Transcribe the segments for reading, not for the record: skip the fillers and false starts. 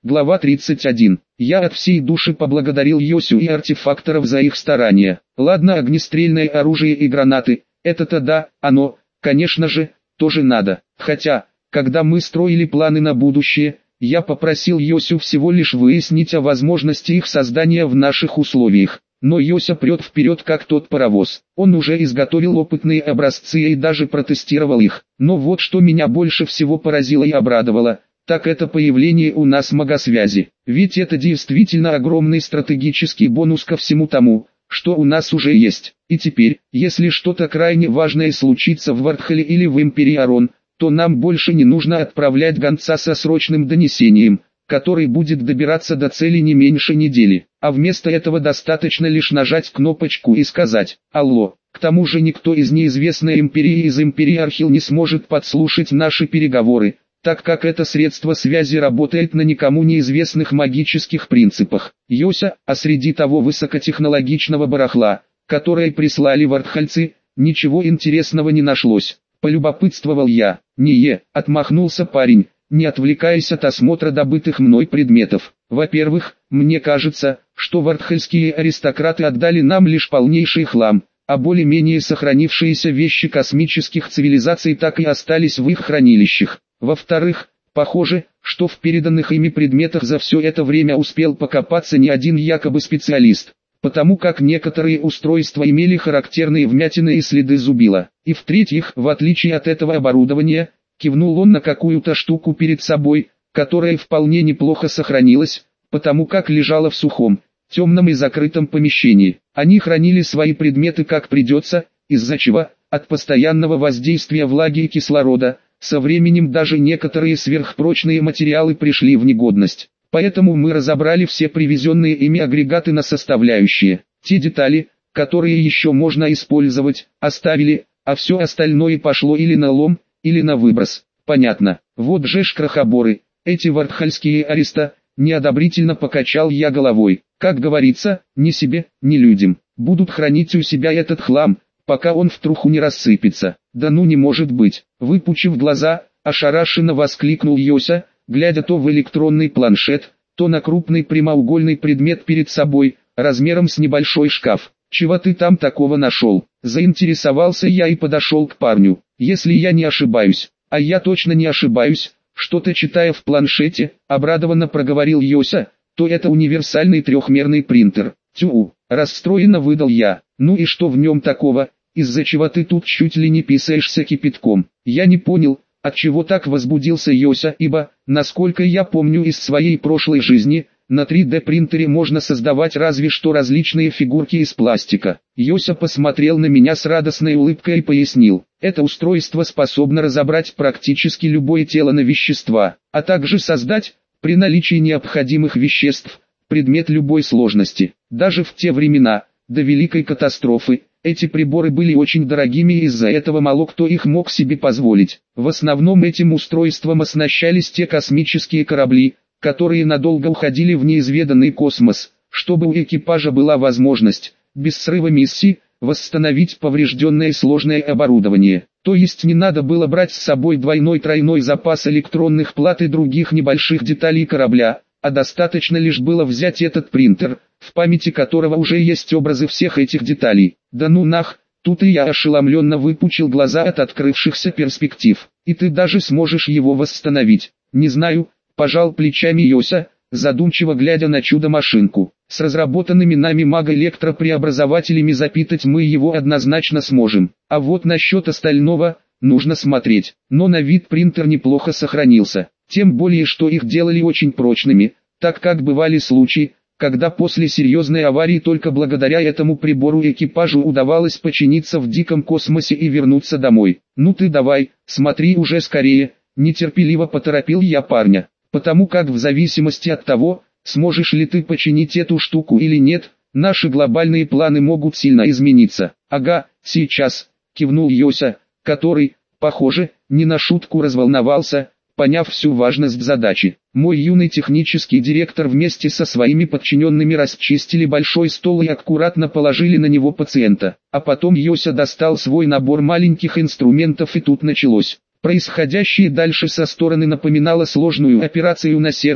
Глава 31. Я от всей души поблагодарил Йосю и артефакторов за их старания. Ладно, огнестрельное оружие и гранаты, это-то да, оно, конечно же, тоже надо. Хотя, когда мы строили планы на будущее, я попросил Йосю всего лишь выяснить о возможности их создания в наших условиях. Но Йося прет вперед как тот паровоз. Он уже изготовил опытные образцы и даже протестировал их. Но вот что меня больше всего поразило и обрадовало, так это появление у нас магосвязи. Ведь это действительно огромный стратегический бонус ко всему тому, что у нас уже есть. И теперь, если что-то крайне важное случится в Вардхале или в Империи Арон, то нам больше не нужно отправлять гонца со срочным донесением, который будет добираться до цели не меньше недели. А вместо этого достаточно лишь нажать кнопочку и сказать «Алло». К тому же никто из неизвестной империи из Империи Архил не сможет подслушать наши переговоры, так как это средство связи работает на никому неизвестных магических принципах. Йося, а среди того высокотехнологичного барахла, которое прислали вардхальцы, ничего интересного не нашлось. Полюбопытствовал я. Отмахнулся парень, не отвлекаясь от осмотра добытых мной предметов. Во-первых, мне кажется, что вардхальские аристократы отдали нам лишь полнейший хлам, а более-менее сохранившиеся вещи космических цивилизаций так и остались в их хранилищах. Во-вторых, похоже, что в переданных ими предметах за все это время успел покопаться не один якобы специалист, потому как некоторые устройства имели характерные вмятины и следы зубила. И в-третьих, в отличие от этого оборудования, кивнул он на какую-то штуку перед собой, которая вполне неплохо сохранилась, потому как лежала в сухом, темном и закрытом помещении. Они хранили свои предметы как придется, из-за чего, от постоянного воздействия влаги и кислорода, со временем даже некоторые сверхпрочные материалы пришли в негодность. Поэтому мы разобрали все привезенные ими агрегаты на составляющие. Те детали, которые еще можно использовать, оставили, а все остальное пошло или на лом, или на выброс. Понятно. Вот же ж крохоборы, эти вардхальские ариста, неодобрительно покачал я головой. Как говорится, ни себе, ни людям. Будут хранить у себя этот хлам, пока он в труху не рассыпется. Да ну не может быть. Выпучив глаза, ошарашенно воскликнул Йося, глядя то в электронный планшет, то на крупный прямоугольный предмет перед собой, размером с небольшой шкаф. «Чего ты там такого нашел?» Заинтересовался я и подошел к парню. «Если я не ошибаюсь, а я точно не ошибаюсь, что-то читая в планшете», обрадованно проговорил Йося, «то это универсальный трехмерный принтер». «Тю!» расстроенно выдал я. «Ну и что в нем такого, из-за чего ты тут чуть ли не писаешься кипятком?» Я не понял, отчего так возбудился Йося, ибо, насколько я помню из своей прошлой жизни, на 3D принтере можно создавать разве что различные фигурки из пластика. Йося посмотрел на меня с радостной улыбкой и пояснил: это устройство способно разобрать практически любое тело на вещества, а также создать, при наличии необходимых веществ, предмет любой сложности. Даже в те времена, до Великой катастрофы, эти приборы были очень дорогими и из-за этого мало кто их мог себе позволить. В основном этим устройством оснащались те космические корабли, которые надолго уходили в неизведанный космос, чтобы у экипажа была возможность, без срыва миссии, восстановить поврежденное сложное оборудование. То есть не надо было брать с собой двойной-тройной запас электронных плат и других небольших деталей корабля, а достаточно лишь было взять этот принтер, в памяти которого уже есть образы всех этих деталей. Да ну нах, тут и я ошеломленно выпучил глаза от открывшихся перспектив. И ты даже сможешь его восстановить. Не знаю, пожал плечами Йося, задумчиво глядя на чудо-машинку. С разработанными нами магоэлектропреобразователями запитать мы его однозначно сможем. А вот насчет остального, нужно смотреть. Но на вид принтер неплохо сохранился. Тем более, что их делали очень прочными, так как бывали случаи, когда после серьезной аварии только благодаря этому прибору экипажу удавалось починиться в диком космосе и вернуться домой. Ну ты давай, смотри уже скорее, нетерпеливо поторопил я парня. Потому как в зависимости от того, сможешь ли ты починить эту штуку или нет, наши глобальные планы могут сильно измениться. Ага, сейчас, кивнул Йося, который, похоже, не на шутку разволновался, поняв всю важность задачи. Мой юный технический директор вместе со своими подчиненными расчистили большой стол и аккуратно положили на него пациента. А потом Йося достал свой набор маленьких инструментов и тут началось. Происходящее дальше со стороны напоминало сложную операцию на сердце,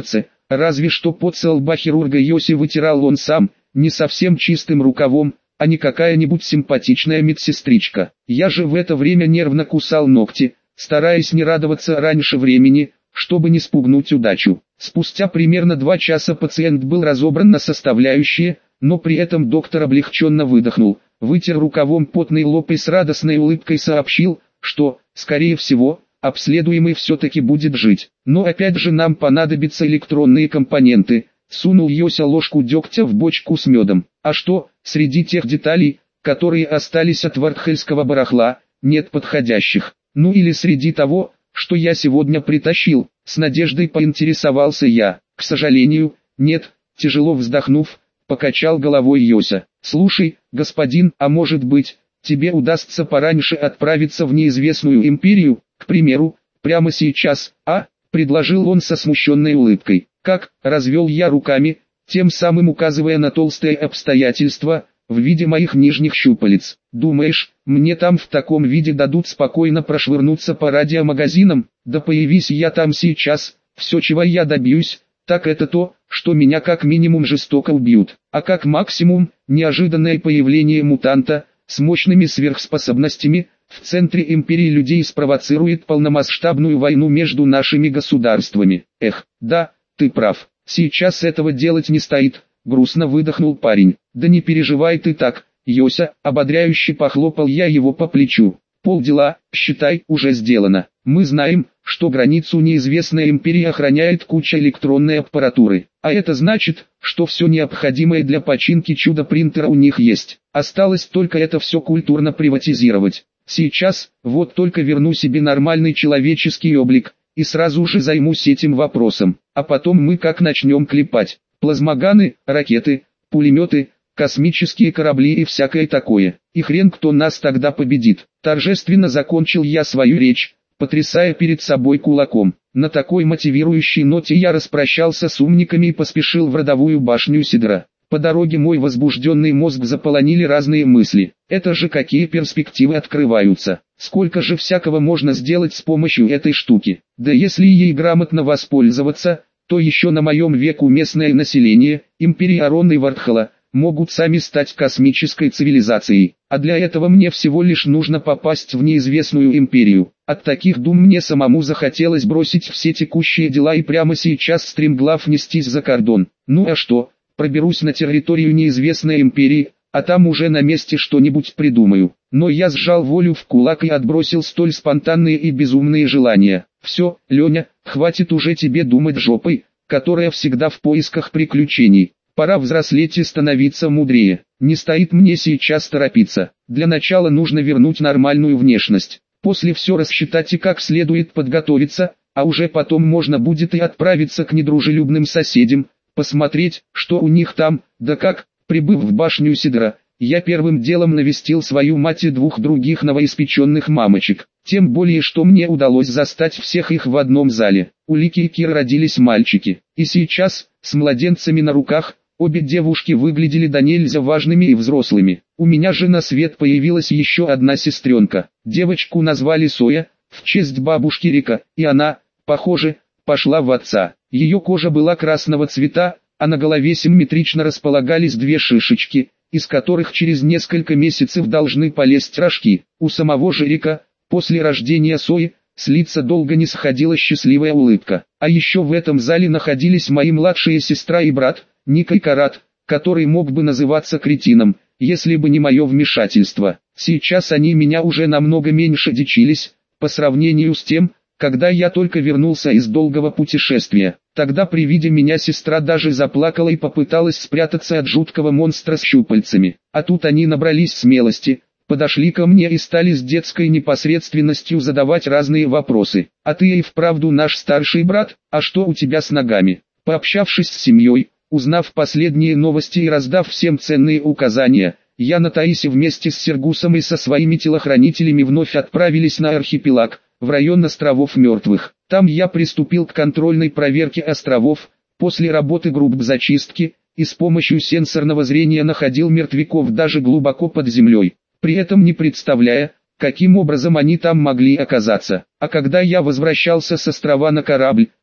разве что пот со лба хирурга Йоси вытирал он сам, не совсем чистым рукавом, а не какая-нибудь симпатичная медсестричка. Я же в это время нервно кусал ногти, стараясь не радоваться раньше времени, чтобы не спугнуть удачу. Спустя примерно 2 часа пациент был разобран на составляющие, но при этом доктор облегченно выдохнул, вытер рукавом потный лоб и с радостной улыбкой сообщил, что, скорее всего, обследуемый все-таки будет жить. Но опять же нам понадобятся электронные компоненты. Сунул Йося ложку дегтя в бочку с медом. А что, среди тех деталей, которые остались от вартхельского барахла, нет подходящих? Ну или среди того, что я сегодня притащил? С надеждой поинтересовался я. К сожалению, нет, тяжело вздохнув, покачал головой Йося. Слушай, господин, а может быть, тебе удастся пораньше отправиться в неизвестную империю, к примеру, прямо сейчас, а? Предложил он со смущенной улыбкой. Как, развел я руками, тем самым указывая на толстые обстоятельства, в виде моих нижних щупалец. Думаешь, мне там в таком виде дадут спокойно прошвырнуться по радиомагазинам? Да появись я там сейчас, все чего я добьюсь, так это то, что меня как минимум жестоко убьют, а как максимум, неожиданное появление мутанта, с мощными сверхспособностями, в центре империи людей спровоцирует полномасштабную войну между нашими государствами. Эх, да, ты прав, сейчас этого делать не стоит, грустно выдохнул парень. Да не переживай ты так, Йося, ободряюще похлопал я его по плечу. Полдела, считай, уже сделано. Мы знаем, что границу неизвестной империи охраняет куча электронной аппаратуры. А это значит, что все необходимое для починки чудо-принтера у них есть. Осталось только это все культурно приватизировать. Сейчас, вот только верну себе нормальный человеческий облик, и сразу же займусь этим вопросом. А потом мы как начнем клепать. Плазмоганы, ракеты, пулеметы, космические корабли и всякое такое. И хрен кто нас тогда победит. Торжественно закончил я свою речь, потрясая перед собой кулаком. На такой мотивирующей ноте я распрощался с умниками и поспешил в родовую башню Сидра. По дороге мой возбужденный мозг заполонили разные мысли. Это же какие перспективы открываются. Сколько же всякого можно сделать с помощью этой штуки. Да если ей грамотно воспользоваться, то еще на моем веку местное население, империи Арон и Вартхала, могут сами стать космической цивилизацией. А для этого мне всего лишь нужно попасть в неизвестную империю. От таких дум мне самому захотелось бросить все текущие дела и прямо сейчас стремглав нестись за кордон. Ну а что, проберусь на территорию неизвестной империи, а там уже на месте что-нибудь придумаю. Но я сжал волю в кулак и отбросил столь спонтанные и безумные желания. Все, Леня, хватит уже тебе думать жопой, которая всегда в поисках приключений. Пора взрослеть и становиться мудрее. Не стоит мне сейчас торопиться. Для начала нужно вернуть нормальную внешность. После все рассчитать и как следует подготовиться, а уже потом можно будет и отправиться к недружелюбным соседям, посмотреть, что у них там, да как. Прибыв в башню Сидра, я первым делом навестил свою мать и 2 других новоиспеченных мамочек. Тем более, что мне удалось застать всех их в одном зале. У Лики и Киры родились мальчики. И сейчас, с младенцами на руках, обе девушки выглядели до нельзя важными и взрослыми. У меня же на свет появилась еще одна сестренка. Девочку назвали Соя, в честь бабушки Рика, и она, похоже, пошла в отца. Ее кожа была красного цвета, а на голове симметрично располагались 2 шишечки, из которых через несколько месяцев должны полезть рожки. У самого же Рика, после рождения Сои, с лица долго не сходила счастливая улыбка. А еще в этом зале находились мои младшая сестра и брат, Ник и Карат, который мог бы называться кретином, если бы не мое вмешательство. Сейчас они меня уже намного меньше дичились, по сравнению с тем, когда я только вернулся из долгого путешествия. Тогда при виде меня сестра даже заплакала и попыталась спрятаться от жуткого монстра с щупальцами. А тут они набрались смелости, подошли ко мне и стали с детской непосредственностью задавать разные вопросы. «А ты и вправду наш старший брат? А что у тебя с ногами?» Пообщавшись с семьей, узнав последние новости и раздав всем ценные указания, я на Таисе вместе с Сергусом и со своими телохранителями вновь отправились на архипелаг, в район островов мертвых. Там я приступил к контрольной проверке островов, после работы групп зачистки, и с помощью сенсорного зрения находил мертвяков даже глубоко под землей, при этом не представляя, каким образом они там могли оказаться. А когда я возвращался с острова на корабль,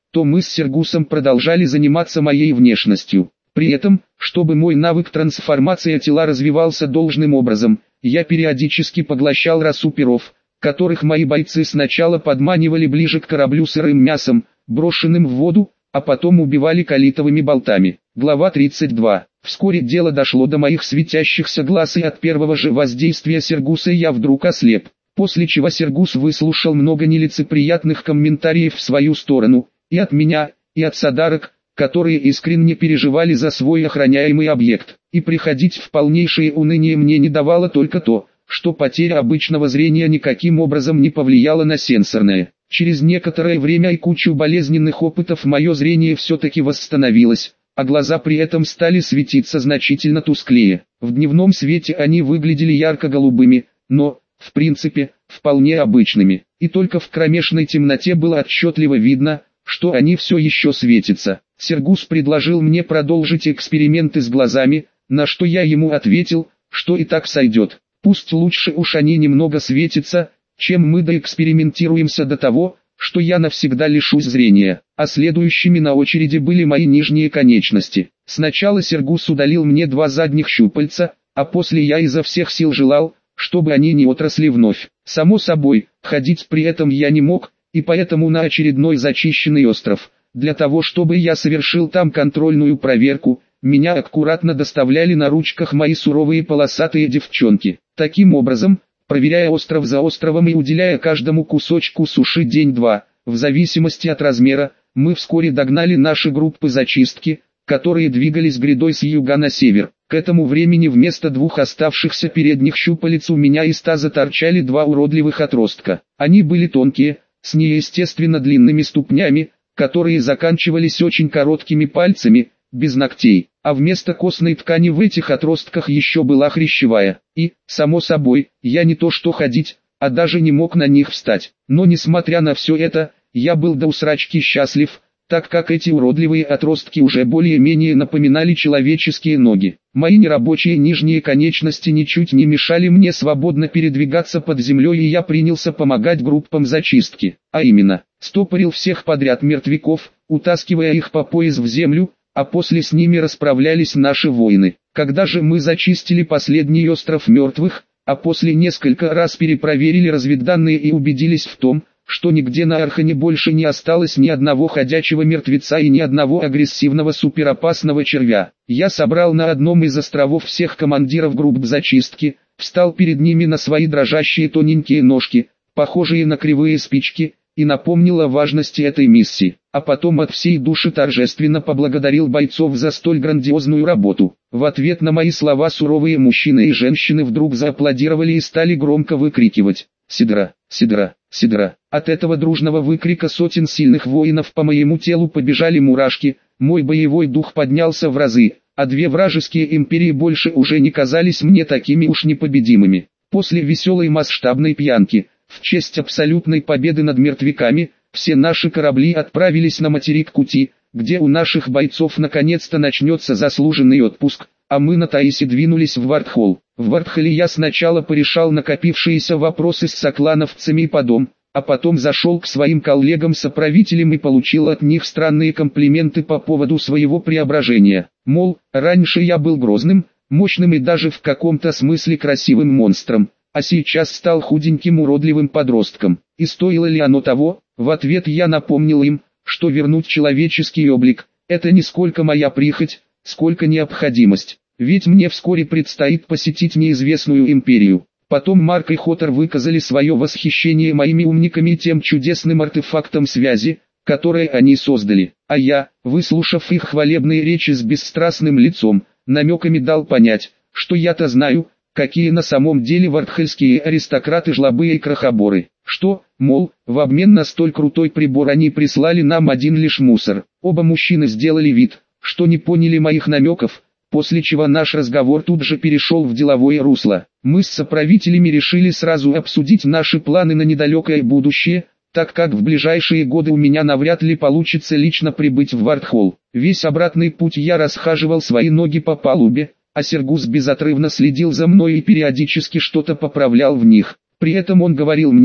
то мы с Сергусом продолжали заниматься моей внешностью. При этом, чтобы мой навык трансформации тела развивался должным образом, я периодически поглощал росу перов, которых мои бойцы сначала подманивали ближе к кораблю сырым мясом, брошенным в воду, а потом убивали калитовыми болтами. Глава 32. Вскоре дело дошло до моих светящихся глаз, и от первого же воздействия Сергуса я вдруг ослеп. После чего Сергус выслушал много нелицеприятных комментариев в свою сторону, и от меня, и от содарок, которые искренне переживали за свой охраняемый объект. И приходить в полнейшее уныние мне не давало только то, что потеря обычного зрения никаким образом не повлияла на сенсорное. Через некоторое время и кучу болезненных опытов мое зрение все-таки восстановилось, а глаза при этом стали светиться значительно тусклее. В дневном свете они выглядели ярко-голубыми, но, в принципе, вполне обычными. И только в кромешной темноте было отчетливо видно, что они все еще светятся. Сергус предложил мне продолжить эксперименты с глазами, на что я ему ответил, что и так сойдет. Пусть лучше уж они немного светятся, чем мы доэкспериментируемся до того, что я навсегда лишусь зрения. А следующими на очереди были мои нижние конечности. Сначала Сергус удалил мне 2 задних щупальца, а после я изо всех сил желал, чтобы они не отросли вновь. Само собой, ходить при этом я не мог, и поэтому на очередной зачищенный остров, для того чтобы я совершил там контрольную проверку, меня аккуратно доставляли на ручках мои суровые полосатые девчонки. Таким образом, проверяя остров за островом и уделяя каждому кусочку суши день-два, в зависимости от размера, мы вскоре догнали наши группы зачистки, которые двигались грядой с юга на север. К этому времени вместо 2 оставшихся передних щупалец у меня из таза торчали 2 уродливых отростка. Они были тонкие, с неестественно длинными ступнями, которые заканчивались очень короткими пальцами, без ногтей, а вместо костной ткани в этих отростках еще была хрящевая. И, само собой, я не то что ходить, а даже не мог на них встать. Но несмотря на все это, я был до усрачки счастлив, так как эти уродливые отростки уже более-менее напоминали человеческие ноги. Мои нерабочие нижние конечности ничуть не мешали мне свободно передвигаться под землей, и я принялся помогать группам зачистки. А именно, стопорил всех подряд мертвяков, утаскивая их по пояс в землю, а после с ними расправлялись наши воины. Когда же мы зачистили последний остров мертвых, а после несколько раз перепроверили разведданные и убедились в том, что нигде на Архане больше не осталось ни одного ходячего мертвеца и ни одного агрессивного суперопасного червя, я собрал на одном из островов всех командиров групп зачистки, встал перед ними на свои дрожащие тоненькие ножки, похожие на кривые спички, и напомнил о важности этой миссии, а потом от всей души торжественно поблагодарил бойцов за столь грандиозную работу. В ответ на мои слова суровые мужчины и женщины вдруг зааплодировали и стали громко выкрикивать: «Сидра! Сидра! Сидра!». От этого дружного выкрика сотен сильных воинов по моему телу побежали мурашки, мой боевой дух поднялся в разы, а 2 вражеские империи больше уже не казались мне такими уж непобедимыми. После веселой масштабной пьянки, в честь абсолютной победы над мертвяками, все наши корабли отправились на материк Кути, где у наших бойцов наконец-то начнется заслуженный отпуск, а мы на Таисе двинулись в Вардхолл. В Вардхолле я сначала порешал накопившиеся вопросы с соклановцами и подом, а потом зашел к своим коллегам-соправителям и получил от них странные комплименты по поводу своего преображения. Мол, раньше я был грозным, мощным и даже в каком-то смысле красивым монстром, а сейчас стал худеньким уродливым подростком. И стоило ли оно того? В ответ я напомнил им, что вернуть человеческий облик – это не сколько моя прихоть, сколько необходимость. Ведь мне вскоре предстоит посетить неизвестную империю. Потом Марк и Хоттер выказали свое восхищение моими умниками и тем чудесным артефактом связи, который они создали. А я, выслушав их хвалебные речи с бесстрастным лицом, намеками дал понять, что я-то знаю, какие на самом деле вардхельские аристократы жлобы и крохоборы. Что, мол, в обмен на столь крутой прибор они прислали нам один лишь мусор. Оба мужчины сделали вид, что не поняли моих намеков, после чего наш разговор тут же перешел в деловое русло. Мы с соправителями решили сразу обсудить наши планы на недалекое будущее, так как в ближайшие годы у меня навряд ли получится лично прибыть в Вардхолл. Весь обратный путь я расхаживал свои ноги по палубе, а Сергус безотрывно следил за мной и периодически что-то поправлял в них. При этом он говорил мне,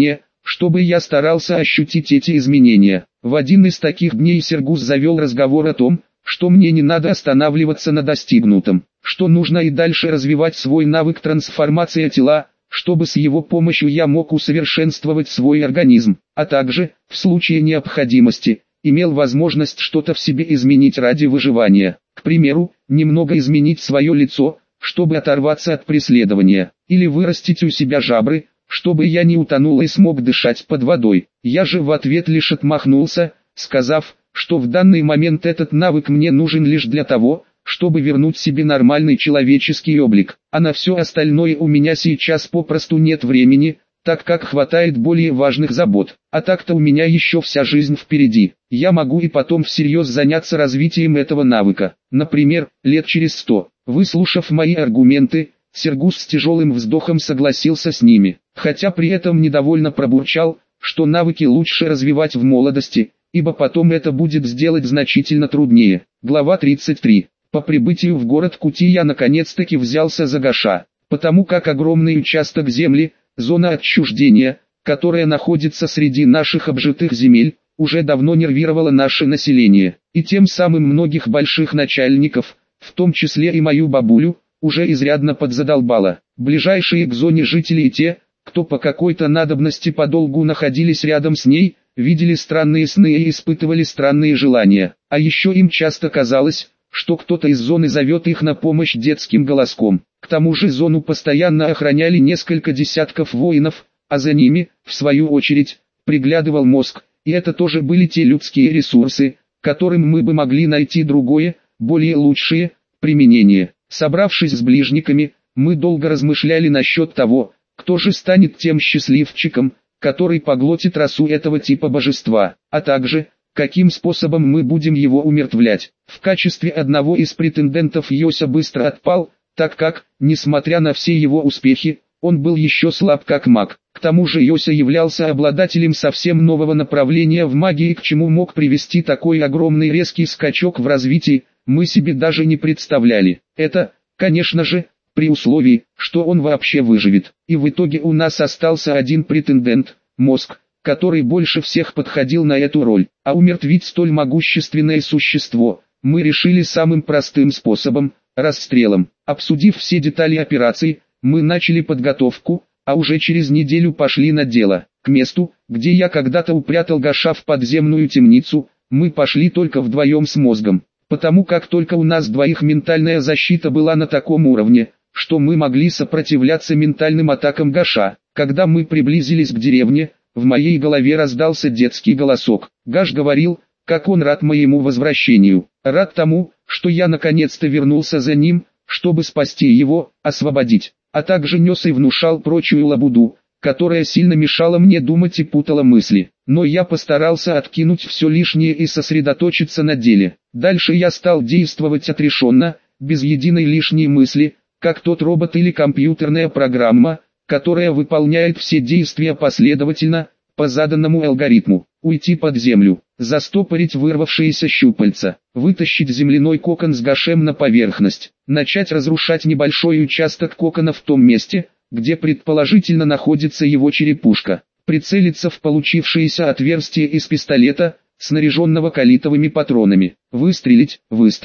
чтобы я старался ощутить эти изменения. В один из таких дней Сергус завел разговор о том, что мне не надо останавливаться на достигнутом, что нужно и дальше развивать свой навык трансформации тела, чтобы с его помощью я мог усовершенствовать свой организм, а также, в случае необходимости, имел возможность что-то в себе изменить ради выживания. К примеру, немного изменить свое лицо, чтобы оторваться от преследования, или вырастить у себя жабры, чтобы я не утонул и смог дышать под водой. Я же в ответ лишь отмахнулся, сказав, что в данный момент этот навык мне нужен лишь для того, чтобы вернуть себе нормальный человеческий облик, а на все остальное у меня сейчас попросту нет времени, так как хватает более важных забот, а так-то у меня еще вся жизнь впереди. Я могу и потом всерьез заняться развитием этого навыка, например, лет через 100. Выслушав мои аргументы, Сергус с тяжелым вздохом согласился с ними, хотя при этом недовольно пробурчал, что навыки лучше развивать в молодости, ибо потом это будет сделать значительно труднее. Глава 33. По прибытию в город Кути я наконец-таки взялся за Гаша, потому как огромный участок земли, зона отчуждения, которая находится среди наших обжитых земель, уже давно нервировала наше население, и тем самым многих больших начальников, в том числе и мою бабулю, уже изрядно подзадолбала. Ближайшие к зоне жители и те, кто по какой-то надобности подолгу находились рядом с ней, видели странные сны и испытывали странные желания, а еще им часто казалось, что кто-то из зоны зовет их на помощь детским голоском. К тому же зону постоянно охраняли несколько десятков воинов, а за ними, в свою очередь, приглядывал мозг, и это тоже были те людские ресурсы, которым мы бы могли найти другое, более лучшее, применение. Собравшись с ближниками, мы долго размышляли насчет того, кто же станет тем счастливчиком, который поглотит расу этого типа божества, а также, каким способом мы будем его умертвлять. В качестве одного из претендентов Йося быстро отпал, так как, несмотря на все его успехи, он был еще слаб как маг. К тому же Йося являлся обладателем совсем нового направления в магии, к чему мог привести такой огромный резкий скачок в развитии, мы себе даже не представляли. Это, конечно же, при условии, что он вообще выживет. И в итоге у нас остался один претендент, мозг, который больше всех подходил на эту роль. А умертвить столь могущественное существо, мы решили самым простым способом – расстрелом. Обсудив все детали операции, мы начали подготовку, а уже через неделю пошли на дело. К месту, где я когда-то упрятал Гаша в подземную темницу, мы пошли только вдвоем с мозгом, потому как только у нас двоих ментальная защита была на таком уровне, что мы могли сопротивляться ментальным атакам Гаша. Когда мы приблизились к деревне, в моей голове раздался детский голосок. Гаш говорил, как он рад моему возвращению, рад тому, что я наконец-то вернулся за ним, чтобы спасти его, освободить, а также нес и внушал прочую лабуду, которая сильно мешала мне думать и путала мысли. Но я постарался откинуть все лишнее и сосредоточиться на деле. Дальше я стал действовать отрешенно, без единой лишней мысли, как тот робот или компьютерная программа, которая выполняет все действия последовательно, по заданному алгоритму. Уйти под землю, застопорить вырвавшиеся щупальца, вытащить земляной кокон с Гашем на поверхность, начать разрушать небольшой участок кокона в том месте, где предположительно находится его черепушка, прицелиться в получившееся отверстие из пистолета, снаряженного калитовыми патронами, выстрелить,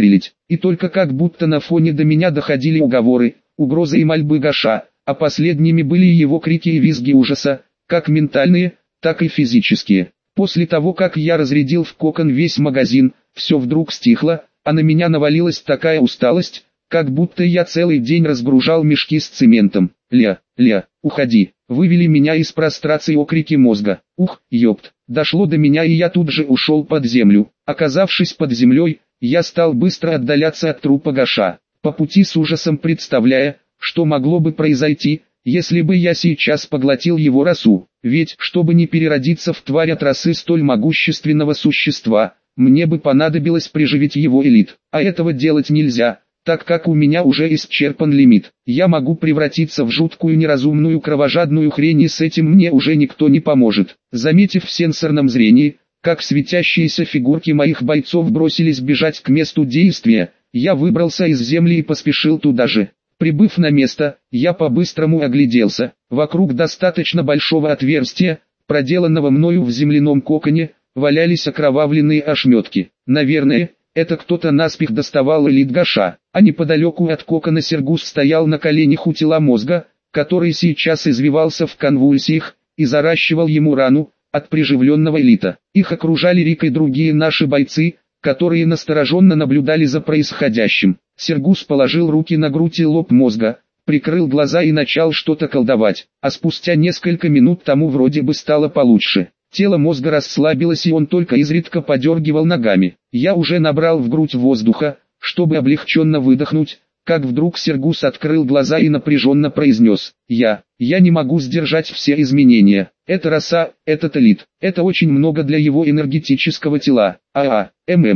и только как будто на фоне до меня доходили уговоры, угрозы и мольбы Гаша, а последними были его крики и визги ужаса, как ментальные, так и физические. После того, как я разрядил в кокон весь магазин, все вдруг стихло, а на меня навалилась такая усталость, как будто я целый день разгружал мешки с цементом. «Ля, уходи!» Вывели меня из прострации окрики мозга. Ух, ёпт! Дошло до меня, и я тут же ушел под землю. Оказавшись под землей, я стал быстро отдаляться от трупа Гаша, по пути с ужасом представляя, что могло бы произойти, если бы я сейчас поглотил его расу. Ведь, чтобы не переродиться в тварь от расы столь могущественного существа, мне бы понадобилось приживить его элит. А этого делать нельзя, так как у меня уже исчерпан лимит. Я могу превратиться в жуткую неразумную кровожадную хрень, и с этим мне уже никто не поможет. Заметив в сенсорном зрении, как светящиеся фигурки моих бойцов бросились бежать к месту действия, я выбрался из земли и поспешил туда же. Прибыв на место, я по-быстрому огляделся. Вокруг достаточно большого отверстия, проделанного мною в земляном коконе, валялись окровавленные ошметки. Наверное, это кто-то наспех доставал элит Гаша, а неподалеку от кокона Сергус стоял на коленях у тела мозга, который сейчас извивался в конвульсиях, и заращивал ему рану от приживленного элита. Их окружали Рик и другие наши бойцы, которые настороженно наблюдали за происходящим. Сергус положил руки на грудь и лоб мозга, прикрыл глаза и начал что-то колдовать, а спустя несколько минут тому вроде бы стало получше. Тело мозга расслабилось и он только изредка подергивал ногами. Я уже набрал в грудь воздуха, чтобы облегченно выдохнуть, как вдруг Сергус открыл глаза и напряженно произнес: Я не могу сдержать все изменения. Это роса, этот элит, это очень много для его энергетического тела. А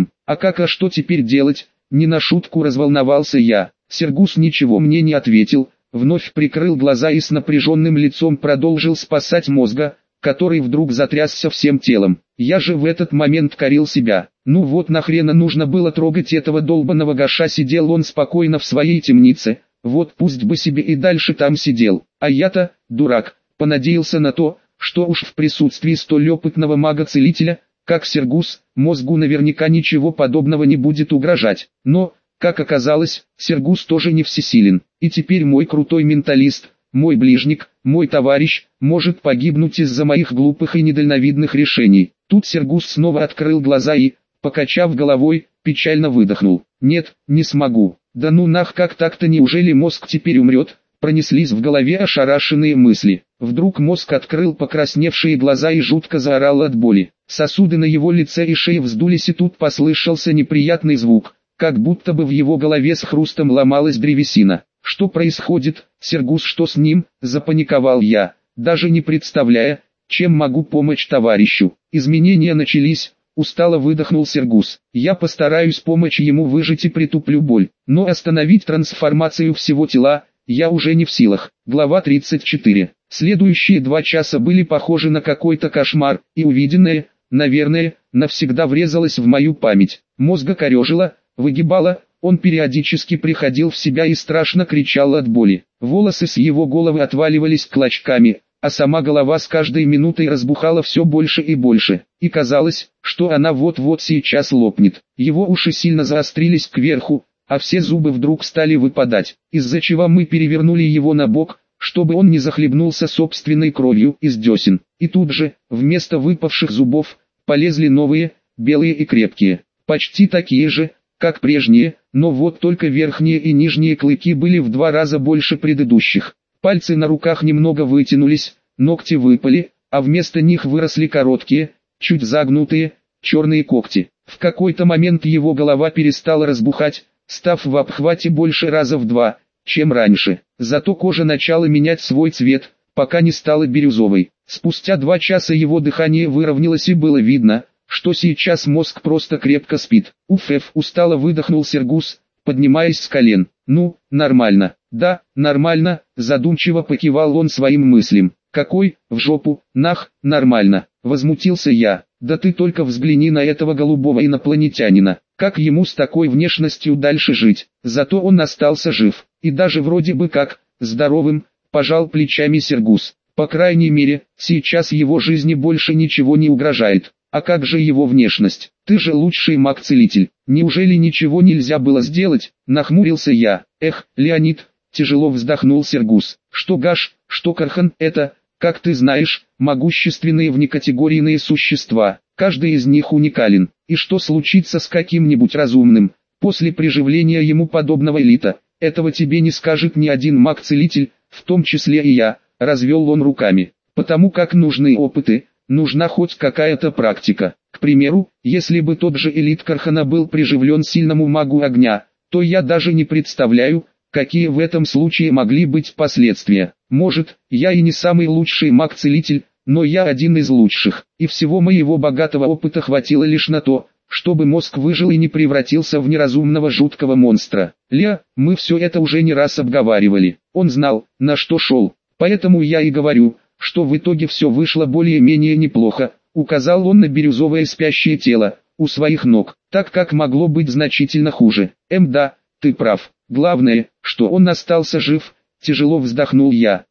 что теперь делать? Не на шутку разволновался я. Сергус ничего мне не ответил, вновь прикрыл глаза и с напряженным лицом продолжил спасать мозга, который вдруг затрясся всем телом. Я же в этот момент корил себя. Ну вот нахрена нужно было трогать этого долбаного Гаша, сидел он спокойно в своей темнице, вот пусть бы себе и дальше там сидел. А я-то, дурак, понадеялся на то, что уж в присутствии столь опытного мага-целителя, как Сергус, мозгу наверняка ничего подобного не будет угрожать. Но, как оказалось, Сергус тоже не всесилен, и теперь мой крутой менталист, мой ближник, мой товарищ, может погибнуть из-за моих глупых и недальновидных решений. Тут Сергус снова открыл глаза и, покачав головой, печально выдохнул. Нет, не смогу. Да ну нах, как так-то, неужели мозг теперь умрет? Пронеслись в голове ошарашенные мысли. Вдруг мозг открыл покрасневшие глаза и жутко заорал от боли. Сосуды на его лице и шее вздулись, и тут послышался неприятный звук, как будто бы в его голове с хрустом ломалась древесина. Что происходит, Сергус, что с ним? Запаниковал я, даже не представляя, чем могу помочь товарищу. Изменения начались, устало выдохнул Сергус. Я постараюсь помочь ему выжить и притуплю боль, но остановить трансформацию всего тела я уже не в силах. Глава 34. Следующие 2 часа были похожи на какой-то кошмар, и увиденное, наверное, навсегда врезалось в мою память. Мозга корежило, выгибало, он периодически приходил в себя и страшно кричал от боли. Волосы с его головы отваливались клочками, а сама голова с каждой минутой разбухала все больше и больше, и казалось, что она вот-вот сейчас лопнет. Его уши сильно заострились кверху, а все зубы вдруг стали выпадать, из-за чего мы перевернули его на бок, чтобы он не захлебнулся собственной кровью из десен. И тут же, вместо выпавших зубов, полезли новые, белые и крепкие, почти такие же, как прежние, но вот только верхние и нижние клыки были в 2 раза больше предыдущих. Пальцы на руках немного вытянулись, ногти выпали, а вместо них выросли короткие, чуть загнутые, черные когти. В какой-то момент его голова перестала разбухать, став в обхвате больше раза в 2, чем раньше. Зато кожа начала менять свой цвет, пока не стала бирюзовой. Спустя 2 часа его дыхание выровнялось и было видно, что сейчас мозг просто крепко спит. Устало выдохнул Сергус, поднимаясь с колен. Ну, нормально. Да, нормально, задумчиво покивал он своим мыслям. Какой, в жопу, нах, нормально, возмутился я. Да ты только взгляни на этого голубого инопланетянина. Как ему с такой внешностью дальше жить? Зато он остался жив, и даже вроде бы как, здоровым, пожал плечами Сергус. По крайней мере, сейчас его жизни больше ничего не угрожает. А как же его внешность? Ты же лучший маг-целитель. Неужели ничего нельзя было сделать? Нахмурился я. Эх, Леонид, тяжело вздохнул Сергус. Что Гаш, что Кархан, это, как ты знаешь, могущественные внекатегорийные существа. Каждый из них уникален. И что случится с каким-нибудь разумным, после приживления ему подобного элита? Этого тебе не скажет ни один маг-целитель, в том числе и я, развел он руками. Потому как нужны опыты, нужна хоть какая-то практика. К примеру, если бы тот же элит Кархана был приживлен сильному магу огня, то я даже не представляю, какие в этом случае могли быть последствия. Может, я и не самый лучший маг-целитель, но я один из лучших, и всего моего богатого опыта хватило лишь на то, чтобы мозг выжил и не превратился в неразумного жуткого монстра. Мы все это уже не раз обговаривали. Он знал, на что шел, поэтому я и говорю, что в итоге все вышло более-менее неплохо. Указал он на бирюзовое спящее тело у своих ног, так как могло быть значительно хуже. Да, ты прав. Главное, что он остался жив, тяжело вздохнул я.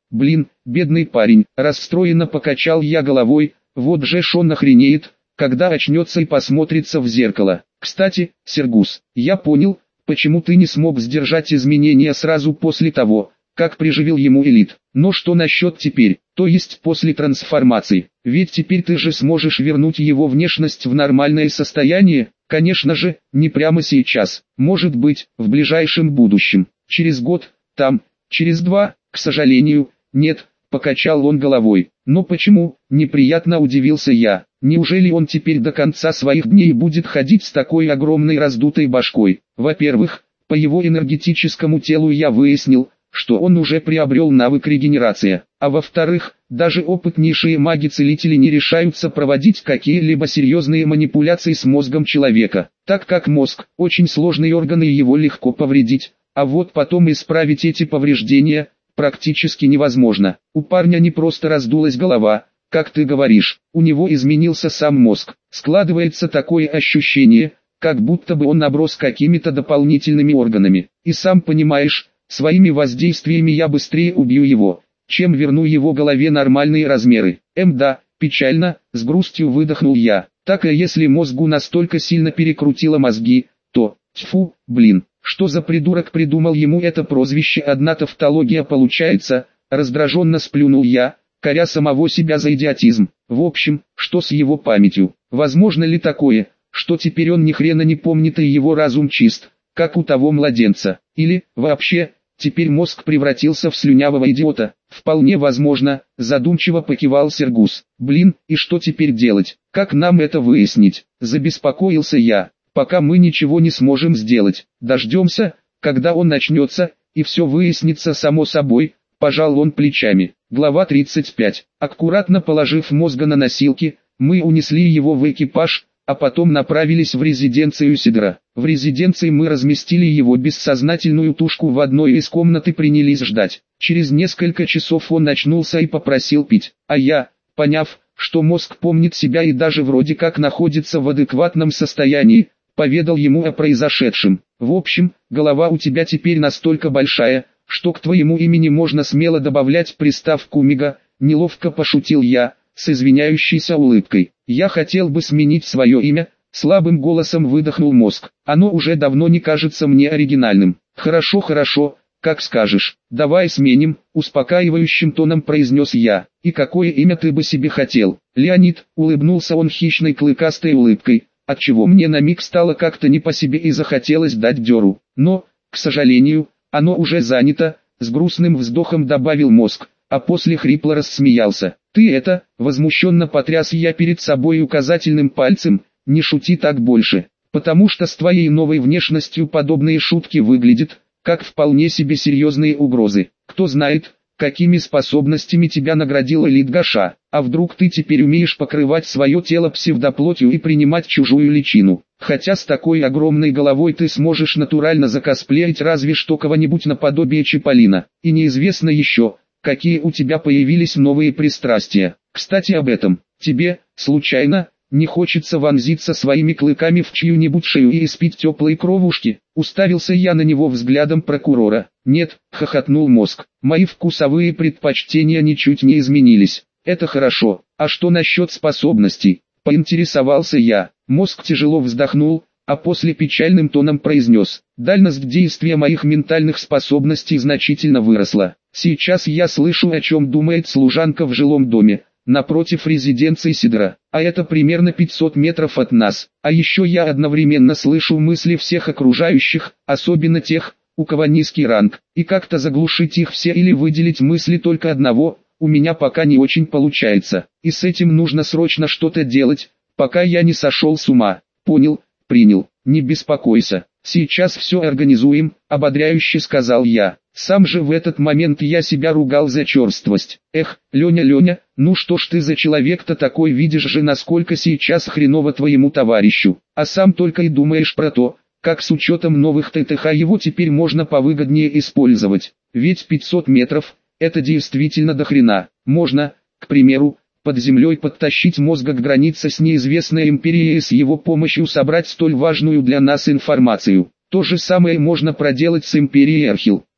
Блин, бедный парень, расстроенно покачал я головой, вот же ж он охренеет, когда очнется и посмотрится в зеркало. Кстати, Сергус, я понял, почему ты не смог сдержать изменения сразу после того, как приживил ему элит. Но что насчет теперь, то есть после трансформации? Ведь теперь ты же сможешь вернуть его внешность в нормальное состояние? Конечно же, не прямо сейчас, может быть, в ближайшем будущем, через год, там, через 2, к сожалению, нет, покачал он головой. Но почему, неприятно удивился я, неужели он теперь до конца своих дней будет ходить с такой огромной раздутой башкой? Во-первых, по его энергетическому телу я выяснил, что он уже приобрел навык регенерации, а во-вторых, даже опытнейшие маги-целители не решаются проводить какие-либо серьезные манипуляции с мозгом человека, так как мозг – очень сложный орган и его легко повредить, а вот потом исправить эти повреждения практически невозможно. У парня не просто раздулась голова, как ты говоришь, у него изменился сам мозг. Складывается такое ощущение, как будто бы он оброс какими-то дополнительными органами. И сам понимаешь, своими воздействиями я быстрее убью его, чем верну его голове нормальные размеры. Да, печально, с грустью выдохнул я. Так и если мозгу настолько сильно перекрутило мозги, то, тьфу, блин, что за придурок придумал ему это прозвище, одна тавтология получается, раздраженно сплюнул я, коря самого себя за идиотизм. В общем, что с его памятью? Возможно ли такое, что теперь он ни хрена не помнит и его разум чист, как у того младенца? Или, вообще, теперь мозг превратился в слюнявого идиота? Вполне возможно, задумчиво покивал Сергус. Блин, и что теперь делать? Как нам это выяснить? Забеспокоился я. Пока мы ничего не сможем сделать. Дождемся, когда он начнется, и все выяснится само собой. Пожал он плечами. Глава 35. Аккуратно положив мозга на носилки, мы унесли его в экипаж, а потом направились в резиденцию Сидора. В резиденции мы разместили его бессознательную тушку в одной из комнат и принялись ждать. Через несколько часов он очнулся и попросил пить, а я, поняв, что мозг помнит себя и даже вроде как находится в адекватном состоянии, поведал ему о произошедшем. В общем, голова у тебя теперь настолько большая, что к твоему имени можно смело добавлять приставку «мега», неловко пошутил я, с извиняющейся улыбкой. Я хотел бы сменить свое имя, слабым голосом выдохнул мозг. Оно уже давно не кажется мне оригинальным. Хорошо, хорошо, как скажешь. Давай сменим, успокаивающим тоном произнес я. И какое имя ты бы себе хотел? Леонид, улыбнулся он хищной клыкастой улыбкой, отчего мне на миг стало как-то не по себе и захотелось дать дёру. Но, к сожалению, оно уже занято, с грустным вздохом добавил мозг, а после хрипло рассмеялся. Ты это, возмущенно потряс я перед собой указательным пальцем, не шути так больше, потому что с твоей новой внешностью подобные шутки выглядят, как вполне себе серьезные угрозы. Кто знает, какими способностями тебя наградила Литгаша, а вдруг ты теперь умеешь покрывать свое тело псевдоплотью и принимать чужую личину. Хотя с такой огромной головой ты сможешь натурально закосплеить разве что кого-нибудь наподобие Чиполлино. И неизвестно еще, какие у тебя появились новые пристрастия. Кстати об этом, тебе, случайно, не хочется вонзиться своими клыками в чью-нибудь шею и испить теплой кровушки? Уставился я на него взглядом прокурора. Нет, хохотнул мозг, мои вкусовые предпочтения ничуть не изменились. Это хорошо, а что насчет способностей? Поинтересовался я. Мозг тяжело вздохнул, а после печальным тоном произнес: дальность действия моих ментальных способностей значительно выросла. Сейчас я слышу, о чем думает служанка в жилом доме, напротив резиденции Сидора, а это примерно 500 метров от нас. А еще я одновременно слышу мысли всех окружающих, особенно тех, у кого низкий ранг, и как-то заглушить их все или выделить мысли только одного, у меня пока не очень получается, и с этим нужно срочно что-то делать, пока я не сошел с ума. Понял, принял, не беспокойся, сейчас все организуем, ободряюще сказал я. Сам же в этот момент я себя ругал за черствость. Эх, Леня, ну что ж ты за человек-то такой, видишь же насколько сейчас хреново твоему товарищу, а сам только и думаешь про то, как с учетом новых ТТХ его теперь можно повыгоднее использовать. Ведь 500 метров, это действительно до хрена. Можно, к примеру, под землей подтащить мозга к границе с неизвестной империей и с его помощью собрать столь важную для нас информацию. То же самое можно проделать с империей Архил.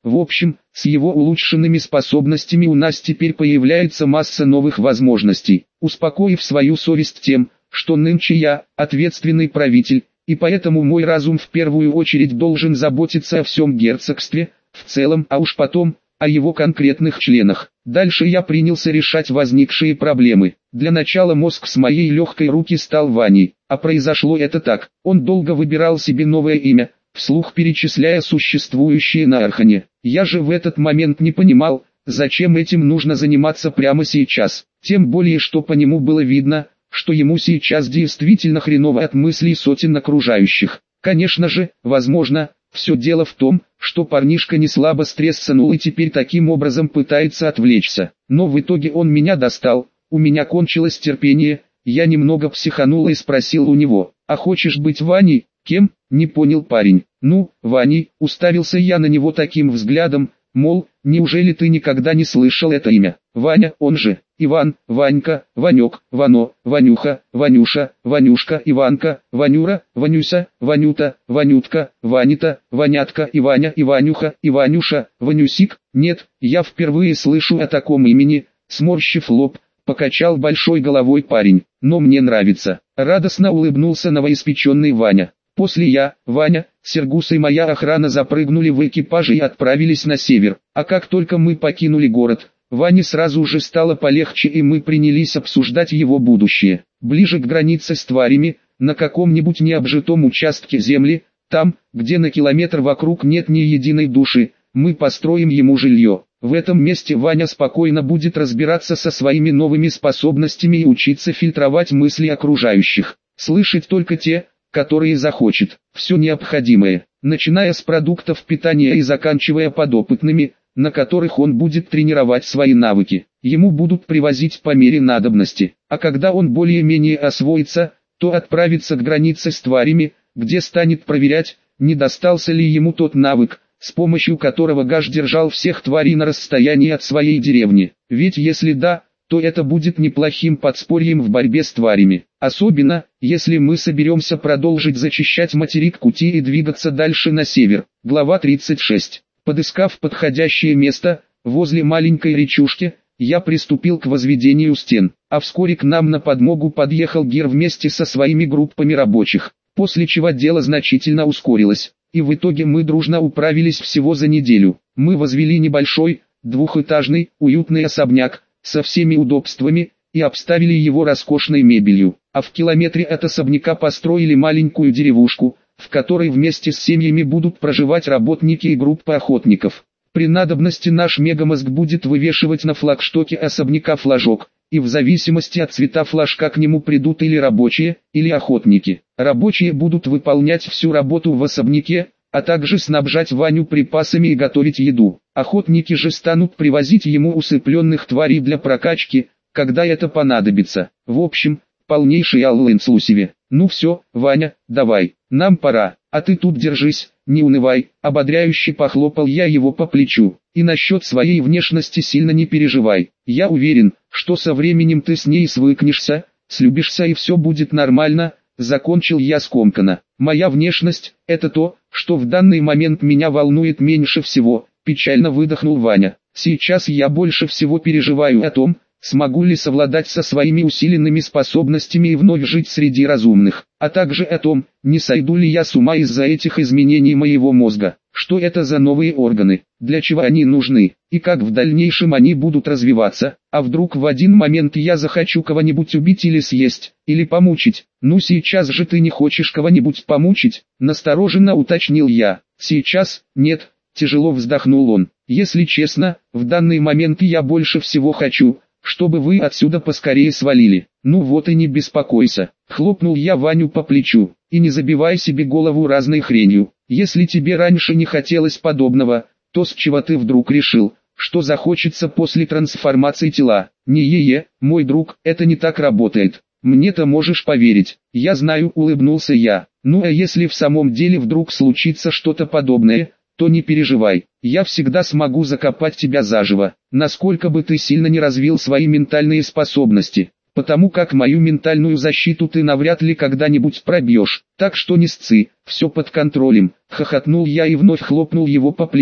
В общем, с его улучшенными способностями у нас теперь появляется масса новых возможностей. Успокоив свою совесть тем, что нынче я ответственный правитель, и поэтому мой разум в первую очередь должен заботиться о всем герцогстве, в целом, а уж потом, о его конкретных членах. Дальше я принялся решать возникшие проблемы. Для начала мозг с моей легкой руки стал Ваней, а произошло это так. Он долго выбирал себе новое имя, вслух перечисляя существующие на Архане. Я же в этот момент не понимал, зачем этим нужно заниматься прямо сейчас. Тем более, что по нему было видно, что ему сейчас действительно хреново от мыслей сотен окружающих. Конечно же, возможно, все дело в том, что парнишка не слабо стрессанул и теперь таким образом пытается отвлечься. Но в итоге он меня достал, у меня кончилось терпение, я немного психанул и спросил у него: «А хочешь быть Ваней?» «Кем?» — не понял парень. «Ну, Ваней», — уставился я на него таким взглядом, мол, неужели ты никогда не слышал это имя? Ваня, он же Иван, Ванька, Ванек, Вано, Ванюха, Ванюша, Ванюшка, Иванка, Ванюра, Ванюся, Ванюта, Ванютка, Ванита, Ванятка, Иваня, Иванюха, Иванюша, Ванюсик. Нет, я впервые слышу о таком имени. Сморщив лоб, покачал большой головой парень. Но мне нравится. Радостно улыбнулся новоиспеченный Ваня. После я, Ваня, Сергус и моя охрана запрыгнули в экипаж и отправились на север. А как только мы покинули город, Ване сразу же стало полегче, и мы принялись обсуждать его будущее. Ближе к границе с тварями, на каком-нибудь необжитом участке земли, там, где на километр вокруг нет ни единой души, мы построим ему жилье. В этом месте Ваня спокойно будет разбираться со своими новыми способностями и учиться фильтровать мысли окружающих. Слышать только те, которые захочет. Все необходимое, начиная с продуктов питания и заканчивая подопытными, на которых он будет тренировать свои навыки. Ему будут привозить по мере надобности, а когда он более-менее освоится, то отправится к границе с тварями, где станет проверять, не достался ли ему тот навык, с помощью которого Гаш держал всех тварей на расстоянии от своей деревни. Ведь если да, то это будет неплохим подспорьем в борьбе с тварями. Особенно, если мы соберемся продолжить зачищать материк Кути и двигаться дальше на север. Глава 36. Подыскав подходящее место, возле маленькой речушки, я приступил к возведению стен, а вскоре к нам на подмогу подъехал Гир вместе со своими группами рабочих, после чего дело значительно ускорилось, и в итоге мы дружно управились всего за неделю. Мы возвели небольшой, двухэтажный, уютный особняк, со всеми удобствами, и обставили его роскошной мебелью, а в километре от особняка построили маленькую деревушку, в которой вместе с семьями будут проживать работники и группа охотников. При надобности наш мегамозг будет вывешивать на флагштоке особняка флажок, и в зависимости от цвета флажка к нему придут или рабочие, или охотники. Рабочие будут выполнять всю работу в особняке, а также снабжать Ваню припасами и готовить еду. Охотники же станут привозить ему усыпленных тварей для прокачки, когда это понадобится. В общем, полнейший all-inclusive. Ну все, Ваня, давай, нам пора, а ты тут держись, не унывай, ободряюще похлопал я его по плечу. И насчет своей внешности сильно не переживай. Я уверен, что со временем ты с ней свыкнешься, слюбишься и все будет нормально. Закончил я скомканно. Моя внешность – это то, что в данный момент меня волнует меньше всего, печально выдохнул Ваня. Сейчас я больше всего переживаю о том, смогу ли совладать со своими усиленными способностями и вновь жить среди разумных, а также о том, не сойду ли я с ума из-за этих изменений моего мозга. Что это за новые органы, для чего они нужны, и как в дальнейшем они будут развиваться, а вдруг в один момент я захочу кого-нибудь убить или съесть, или помучить. Ну сейчас же ты не хочешь кого-нибудь помучить, настороженно уточнил я. Сейчас, нет, тяжело вздохнул он. Если честно, в данный момент я больше всего хочу, чтобы вы отсюда поскорее свалили. Ну вот и не беспокойся, хлопнул я Ваню по плечу, и не забивай себе голову разной хренью. Если тебе раньше не хотелось подобного, то с чего ты вдруг решил, что захочется после трансформации тела? Не-е-е, мой друг, это не так работает. Мне-то можешь поверить, я знаю, улыбнулся я. Ну а если в самом деле вдруг случится что-то подобное, то не переживай, я всегда смогу закопать тебя заживо, насколько бы ты сильно не развил свои ментальные способности, потому как мою ментальную защиту ты навряд ли когда-нибудь пробьешь, так что не сцы, все под контролем, хохотнул я и вновь хлопнул его по плечу.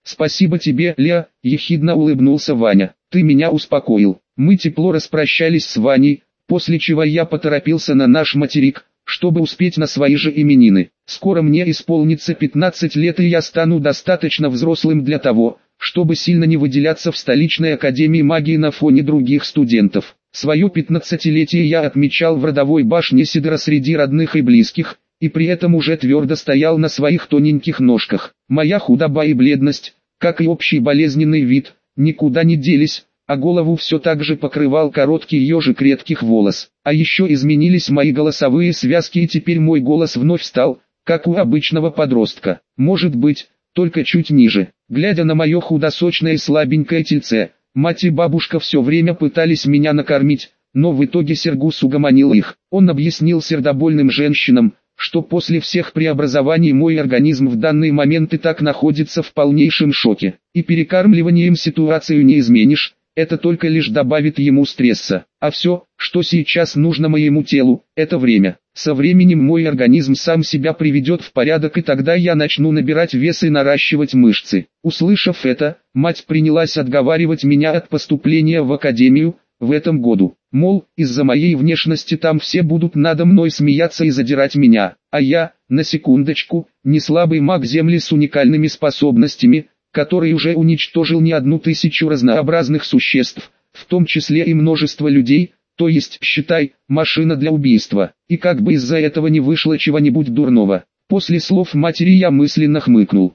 Спасибо тебе, Ля, ехидно улыбнулся Ваня. Ты меня успокоил. Мы тепло распрощались с Ваней, после чего я поторопился на наш материк, чтобы успеть на свои же именины. Скоро мне исполнится 15 лет, и я стану достаточно взрослым для того, чтобы сильно не выделяться в столичной академии магии на фоне других студентов. Свое 15-летие я отмечал в родовой башне Сидора среди родных и близких, и при этом уже твердо стоял на своих тоненьких ножках. Моя худоба и бледность, как и общий болезненный вид, никуда не делись, а голову все так же покрывал короткий ежик редких волос. А еще изменились мои голосовые связки, и теперь мой голос вновь стал, как у обычного подростка. Может быть, только чуть ниже. Глядя на мое худосочное и слабенькое тельце, мать и бабушка все время пытались меня накормить, но в итоге Сергус угомонил их. Он объяснил сердобольным женщинам, что после всех преобразований мой организм в данный момент и так находится в полнейшем шоке, и перекармливанием ситуацию не изменишь, это только лишь добавит ему стресса. А все, что сейчас нужно моему телу, это время. Со временем мой организм сам себя приведет в порядок, и тогда я начну набирать вес и наращивать мышцы. Услышав это, мать принялась отговаривать меня от поступления в академию в этом году. Мол, из-за моей внешности там все будут надо мной смеяться и задирать меня. А я, на секундочку, не слабый маг Земли с уникальными способностями, который уже уничтожил не 1000 разнообразных существ, в том числе и множество людей, то есть, считай, машина для убийства. И как бы из-за этого не вышло чего-нибудь дурного. После слов матери я мысленно хмыкнул.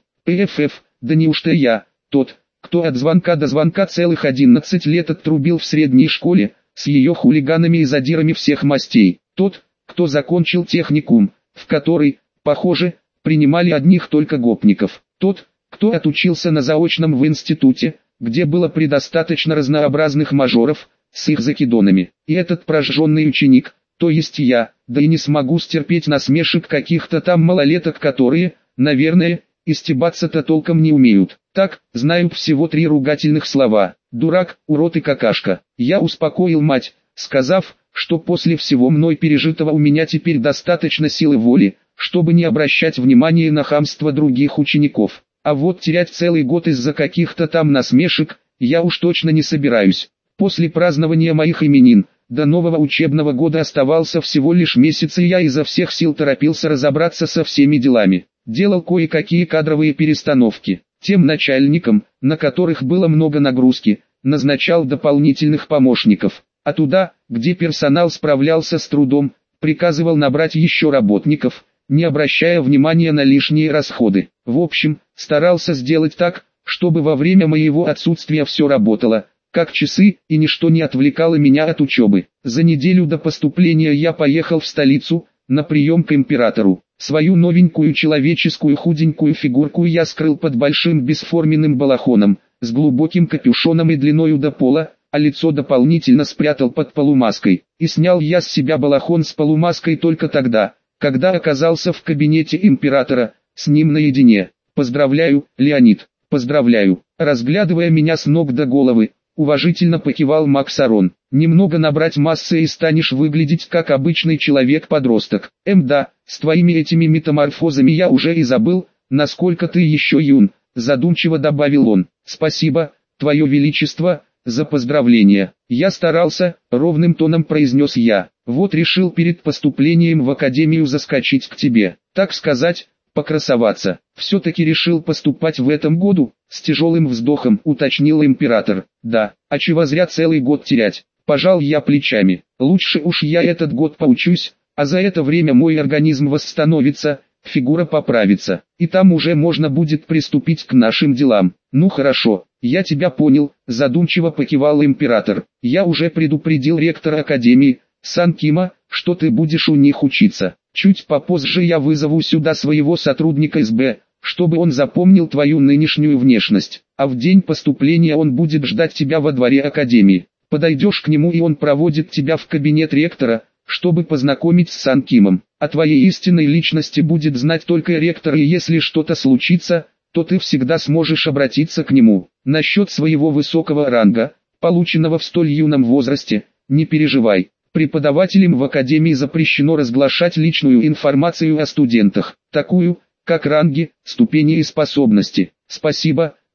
Да неужто я, тот, кто от звонка до звонка целых 11 лет оттрубил в средней школе, с ее хулиганами и задирами всех мастей. Тот, кто закончил техникум, в который, похоже, принимали одних только гопников. Тот, кто отучился на заочном в институте, где было предостаточно разнообразных мажоров, с их закидонами. И этот прожженный ученик, то есть я, да и не смогу стерпеть насмешек каких-то там малолеток, которые, наверное, и стебаться-то толком не умеют. Так, знаю всего 3 ругательных слова: дурак, урод и какашка. Я успокоил мать, сказав, что после всего мной пережитого у меня теперь достаточно силы воли, чтобы не обращать внимания на хамство других учеников. А вот терять целый год из-за каких-то там насмешек, я уж точно не собираюсь. После празднования моих именин, до нового учебного года оставался всего лишь месяц, и я изо всех сил торопился разобраться со всеми делами. Делал кое-какие кадровые перестановки. Тем начальникам, на которых было много нагрузки, назначал дополнительных помощников. А туда, где персонал справлялся с трудом, приказывал набрать еще работников, не обращая внимания на лишние расходы. В общем, старался сделать так, чтобы во время моего отсутствия все работало, как часы, и ничто не отвлекало меня от учебы. За неделю до поступления я поехал в столицу, на прием к императору. Свою новенькую человеческую худенькую фигурку я скрыл под большим бесформенным балахоном, с глубоким капюшоном и длиною до пола, а лицо дополнительно спрятал под полумаской. И снял я с себя балахон с полумаской только тогда, когда оказался в кабинете императора, с ним наедине. «Поздравляю, Леонид, поздравляю!» Разглядывая меня с ног до головы, уважительно покивал Макс Арон. «Немного набрать массы и станешь выглядеть как обычный человек-подросток. Да, с твоими этими метаморфозами я уже и забыл, насколько ты еще юн», задумчиво добавил он. «Спасибо, твое величество, за поздравление. Я старался», ровным тоном произнес я. «Вот решил перед поступлением в академию заскочить к тебе, так сказать, покрасоваться. Все-таки решил поступать в этом году?» С тяжелым вздохом уточнил император. «Да, а чего зря целый год терять?» Пожал я плечами. «Лучше уж я этот год поучусь, а за это время мой организм восстановится, фигура поправится, и там уже можно будет приступить к нашим делам». «Ну хорошо, я тебя понял», задумчиво покивал император. «Я уже предупредил ректора академии, Сан-Кима, что ты будешь у них учиться. Чуть попозже я вызову сюда своего сотрудника СБ, чтобы он запомнил твою нынешнюю внешность, а в день поступления он будет ждать тебя во дворе академии. Подойдешь к нему, и он проводит тебя в кабинет ректора, чтобы познакомить с Сан-Кимом. О твоей истинной личности будет знать только ректор, и если что-то случится, то ты всегда сможешь обратиться к нему. Насчет своего высокого ранга, полученного в столь юном возрасте, не переживай. Преподавателям в академии запрещено разглашать личную информацию о студентах, такую, как ранги, ступени и способности. Спасибо,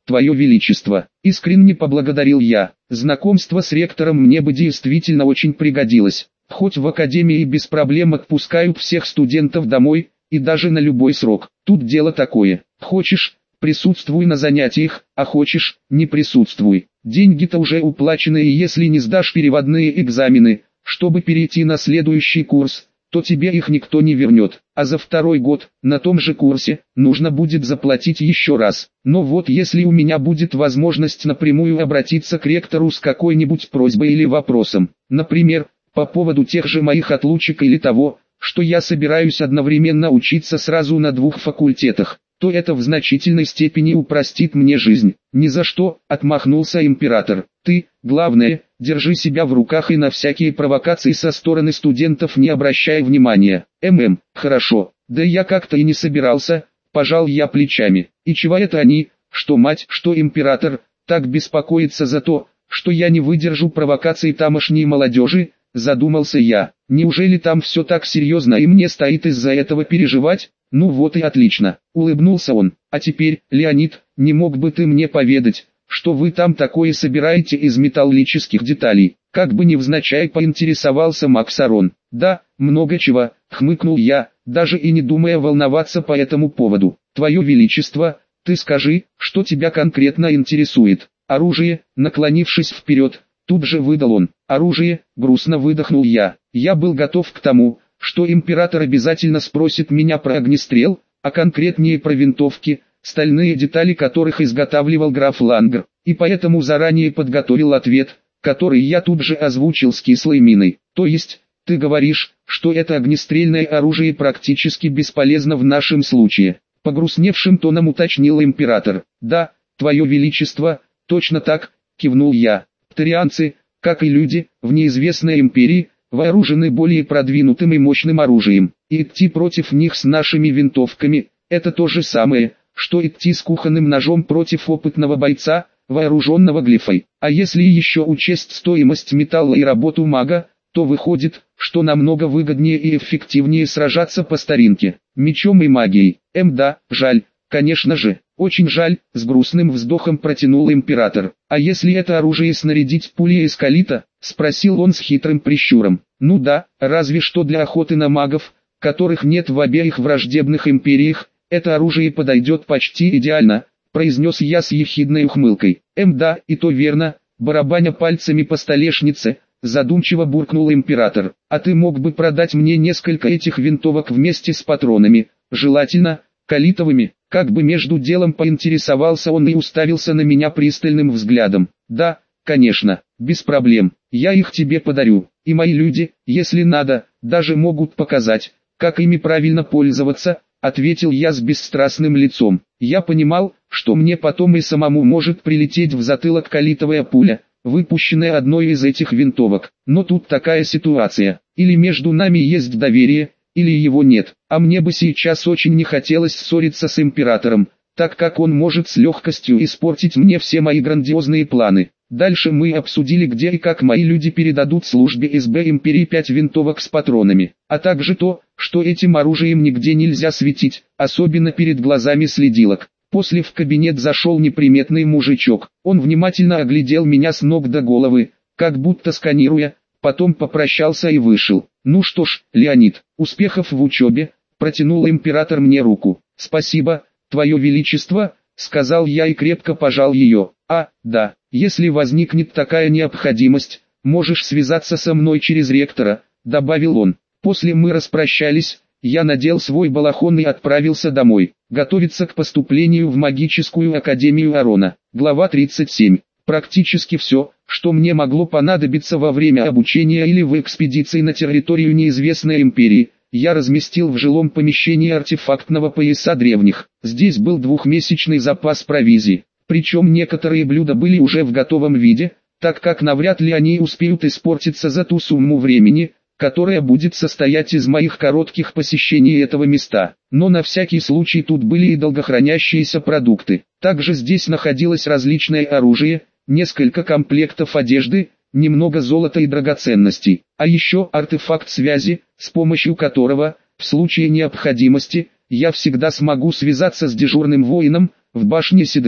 Твое Величество. Искренне поблагодарил я. Знакомство с ректором мне бы действительно очень пригодилось. Хоть в академии без проблем отпускают всех студентов домой, и даже на любой срок. Тут дело такое. Хочешь, присутствуй на занятиях, а хочешь, не присутствуй. Деньги-то уже уплачены, и если не сдашь переводные экзамены, чтобы перейти на следующий курс, то тебе их никто не вернет. А за второй год, на том же курсе, нужно будет заплатить еще раз. Но вот если у меня будет возможность напрямую обратиться к ректору с какой-нибудь просьбой или вопросом, например, по поводу тех же моих отлучек или того, что я собираюсь одновременно учиться сразу на 2 факультетах, то это в значительной степени упростит мне жизнь. Ни за что, отмахнулся император. Ты, главное, держи себя в руках и на всякие провокации со стороны студентов не обращай внимания. Хорошо, да я как-то и не собирался, пожал я плечами. И чего это они, что мать, что император, так беспокоится за то, что я не выдержу провокаций тамошней молодежи, задумался я. Неужели там все так серьезно и мне стоит из-за этого переживать? Ну вот и отлично, улыбнулся он. А теперь, Леонид, не мог бы ты мне поведать, что вы там такое собираете из металлических деталей? Как бы невзначай поинтересовался Макс Арон. Да, много чего, хмыкнул я, даже и не думая волноваться по этому поводу. Твое Величество, ты скажи, что тебя конкретно интересует. Оружие, наклонившись вперед, тут же выдал он. Оружие, грустно выдохнул я. Я был готов к тому, что император обязательно спросит меня про огнестрел, а конкретнее про винтовки, стальные детали которых изготавливал граф Лангер, и поэтому заранее подготовил ответ, который я тут же озвучил с кислой миной. То есть, ты говоришь, что это огнестрельное оружие практически бесполезно в нашем случае? Погрустневшим тоном уточнил император. Да, Твое Величество, точно так, кивнул я. Птерианцы, как и люди, в неизвестной империи, вооружены более продвинутым и мощным оружием, и идти против них с нашими винтовками – это то же самое, что идти с кухонным ножом против опытного бойца, вооруженного глифой. А если еще учесть стоимость металла и работу мага, то выходит, что намного выгоднее и эффективнее сражаться по старинке, мечом и магией. Да, жаль, конечно же, очень жаль, с грустным вздохом протянул император. А если это оружие снарядить пулей из калита? Спросил он с хитрым прищуром. Ну да, разве что для охоты на магов, которых нет в обеих враждебных империях, это оружие подойдет почти идеально, произнес я с ехидной ухмылкой. Да, и то верно, барабаня пальцами по столешнице, задумчиво буркнул император. А ты мог бы продать мне несколько этих винтовок вместе с патронами, желательно, калитовыми. Как бы между делом поинтересовался он и уставился на меня пристальным взглядом. Да, конечно, без проблем, я их тебе подарю, и мои люди, если надо, даже могут показать, как ими правильно пользоваться, ответил я с бесстрастным лицом. Я понимал, что мне потом и самому может прилететь в затылок калитовая пуля, выпущенная одной из этих винтовок. Но тут такая ситуация, или между нами есть доверие, или его нет, а мне бы сейчас очень не хотелось ссориться с императором, так как он может с легкостью испортить мне все мои грандиозные планы. Дальше мы обсудили, где и как мои люди передадут службе СБ Империи 5 винтовок с патронами, а также то, что этим оружием нигде нельзя светить, особенно перед глазами следилок. После в кабинет зашел неприметный мужичок, он внимательно оглядел меня с ног до головы, как будто сканируя, потом попрощался и вышел. Ну что ж, Леонид, успехов в учебе, протянул император мне руку. Спасибо, Твое Величество, сказал я и крепко пожал ее. Да, если возникнет такая необходимость, можешь связаться со мной через ректора, добавил он. После мы распрощались, я надел свой балахон и отправился домой, готовиться к поступлению в магическую академию Арона. Глава 37. Практически все, что мне могло понадобиться во время обучения или в экспедиции на территорию неизвестной империи, я разместил в жилом помещении артефактного пояса древних. Здесь был 2-месячный запас провизии, причем некоторые блюда были уже в готовом виде, так как навряд ли они успеют испортиться за ту сумму времени, которая будет состоять из моих коротких посещений этого места. Но на всякий случай тут были и долгохранящиеся продукты. Также здесь находилось различное оружие, несколько комплектов одежды, немного золота и драгоценностей, а еще артефакт связи, с помощью которого, в случае необходимости, я всегда смогу связаться с дежурным воином в башне Сидра,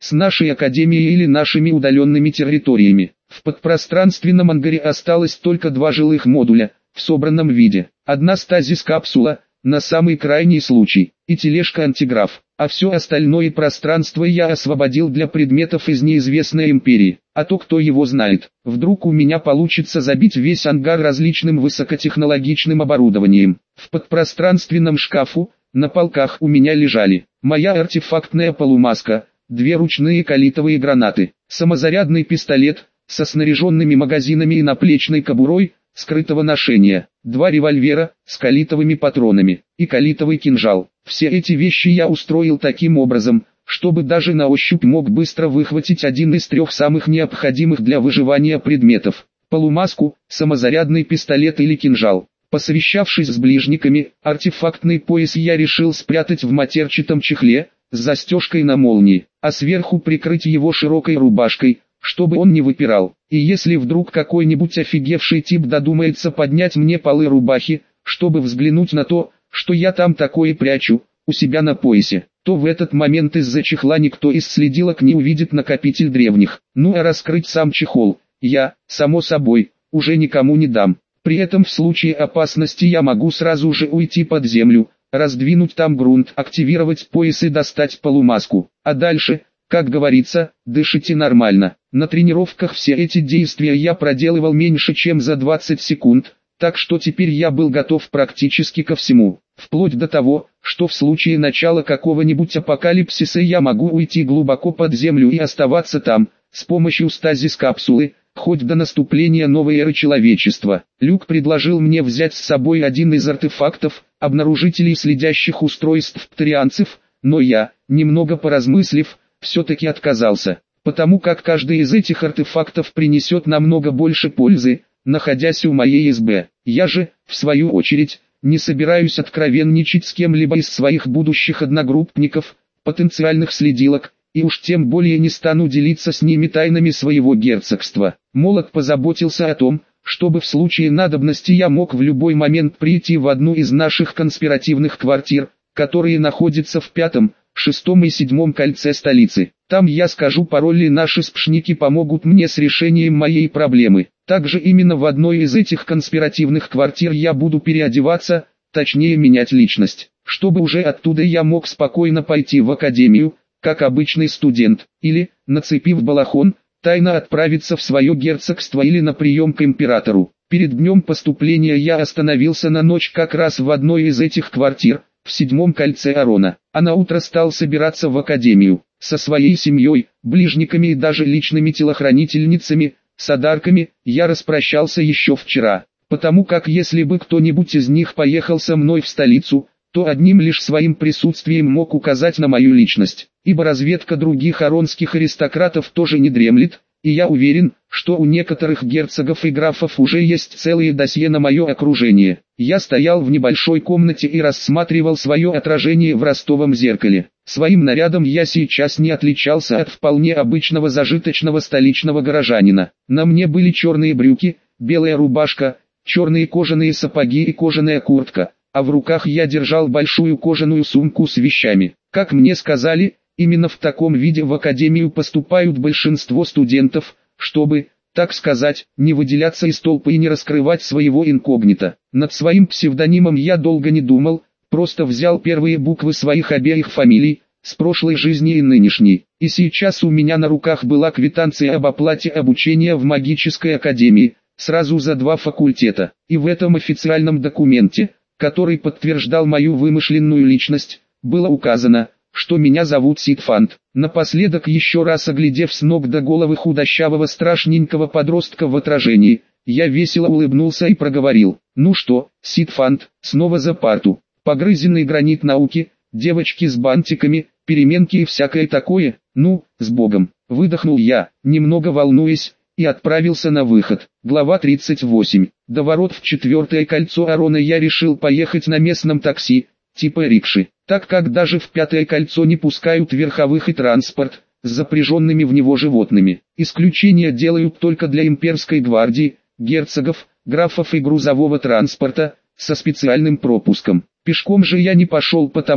с нашей академией или нашими удаленными территориями. В подпространственном ангаре осталось только 2 жилых модуля, в собранном виде. Одна стазис-капсула, на самый крайний случай, и тележка-антиграф. А все остальное пространство я освободил для предметов из неизвестной империи. А то кто его знает, вдруг у меня получится забить весь ангар различным высокотехнологичным оборудованием. В подпространственном шкафу, на полках у меня лежали моя артефактная полумаска, 2 ручные калитовые гранаты, самозарядный пистолет, со снаряженными магазинами и наплечной кобурой, скрытого ношения, 2 револьвера, с калитовыми патронами, и калитовый кинжал. Все эти вещи я устроил таким образом, чтобы даже на ощупь мог быстро выхватить один из 3 самых необходимых для выживания предметов: полумаску, самозарядный пистолет или кинжал. Посовещавшись с ближниками, артефактный пояс я решил спрятать в матерчатом чехле, с застежкой на молнии, а сверху прикрыть его широкой рубашкой, чтобы он не выпирал. И если вдруг какой-нибудь офигевший тип додумается поднять мне полы рубахи, чтобы взглянуть на то, что я там такое прячу, у себя на поясе, то в этот момент из-за чехла никто из следилок не увидит накопитель древних. Ну а раскрыть сам чехол, я, само собой, уже никому не дам. При этом в случае опасности я могу сразу же уйти под землю, раздвинуть там грунт, активировать пояс и достать полумаску. А дальше, как говорится, дышите нормально. На тренировках все эти действия я проделывал меньше чем за 20 секунд, так что теперь я был готов практически ко всему. Вплоть до того, что в случае начала какого-нибудь апокалипсиса я могу уйти глубоко под землю и оставаться там, с помощью стазис-капсулы, хоть до наступления новой эры человечества. Люк предложил мне взять с собой один из артефактов, обнаружителей следящих устройств птарианцев, но я, немного поразмыслив, все-таки отказался, потому как каждый из этих артефактов принесет намного больше пользы, находясь у моей СБ. Я же, в свою очередь, не собираюсь откровенничать с кем-либо из своих будущих одногруппников, потенциальных следилок, и уж тем более не стану делиться с ними тайнами своего герцогства. Молот позаботился о том, чтобы в случае надобности я мог в любой момент прийти в одну из наших конспиративных квартир, которые находятся в 5, 6 и 7 кольце столицы. Там я скажу пароль и наши спшники помогут мне с решением моей проблемы. Также именно в одной из этих конспиративных квартир я буду переодеваться, точнее менять личность, чтобы уже оттуда я мог спокойно пойти в академию, как обычный студент, или, нацепив балахон, тайно отправиться в свое герцогство или на прием к императору. Перед днем поступления я остановился на ночь как раз в одной из этих квартир, в 7 кольце Арона, а на утро стал собираться в академию, со своей семьей, ближниками и даже личными телохранительницами, с одарками. Я распрощался еще вчера, потому как если бы кто-нибудь из них поехал со мной в столицу, то одним лишь своим присутствием мог указать на мою личность, ибо разведка других аронских аристократов тоже не дремлет, и я уверен, что у некоторых герцогов и графов уже есть целые досье на мое окружение. Я стоял в небольшой комнате и рассматривал свое отражение в ростовом зеркале. Своим нарядом я сейчас не отличался от вполне обычного зажиточного столичного горожанина. На мне были черные брюки, белая рубашка, черные кожаные сапоги и кожаная куртка, а в руках я держал большую кожаную сумку с вещами. Как мне сказали, именно в таком виде в академию поступают большинство студентов, чтобы, так сказать, не выделяться из толпы и не раскрывать своего инкогнито. Над своим псевдонимом я долго не думал, просто взял первые буквы своих обеих фамилий, с прошлой жизни и нынешней. И сейчас у меня на руках была квитанция об оплате обучения в магической академии, сразу за 2 факультета. И в этом официальном документе, который подтверждал мою вымышленную личность, было указано, что меня зовут Сидфанд. Напоследок, еще раз оглядев с ног до головы худощавого страшненького подростка в отражении, я весело улыбнулся и проговорил: «Ну что, Сидфанд, снова за парту? Погрызенный гранит науки, девочки с бантиками, переменки и всякое такое? Ну, с Богом!» Выдохнул я, немного волнуясь, и отправился на выход. Глава 38. До ворот в 4 кольцо Арона я решил поехать на местном такси, типа рикши, так как даже в 5 кольцо не пускают верховых и транспорт, с запряженными в него животными. Исключения делают только для имперской гвардии, герцогов, графов и грузового транспорта, со специальным пропуском. Пешком же я не пошел потому,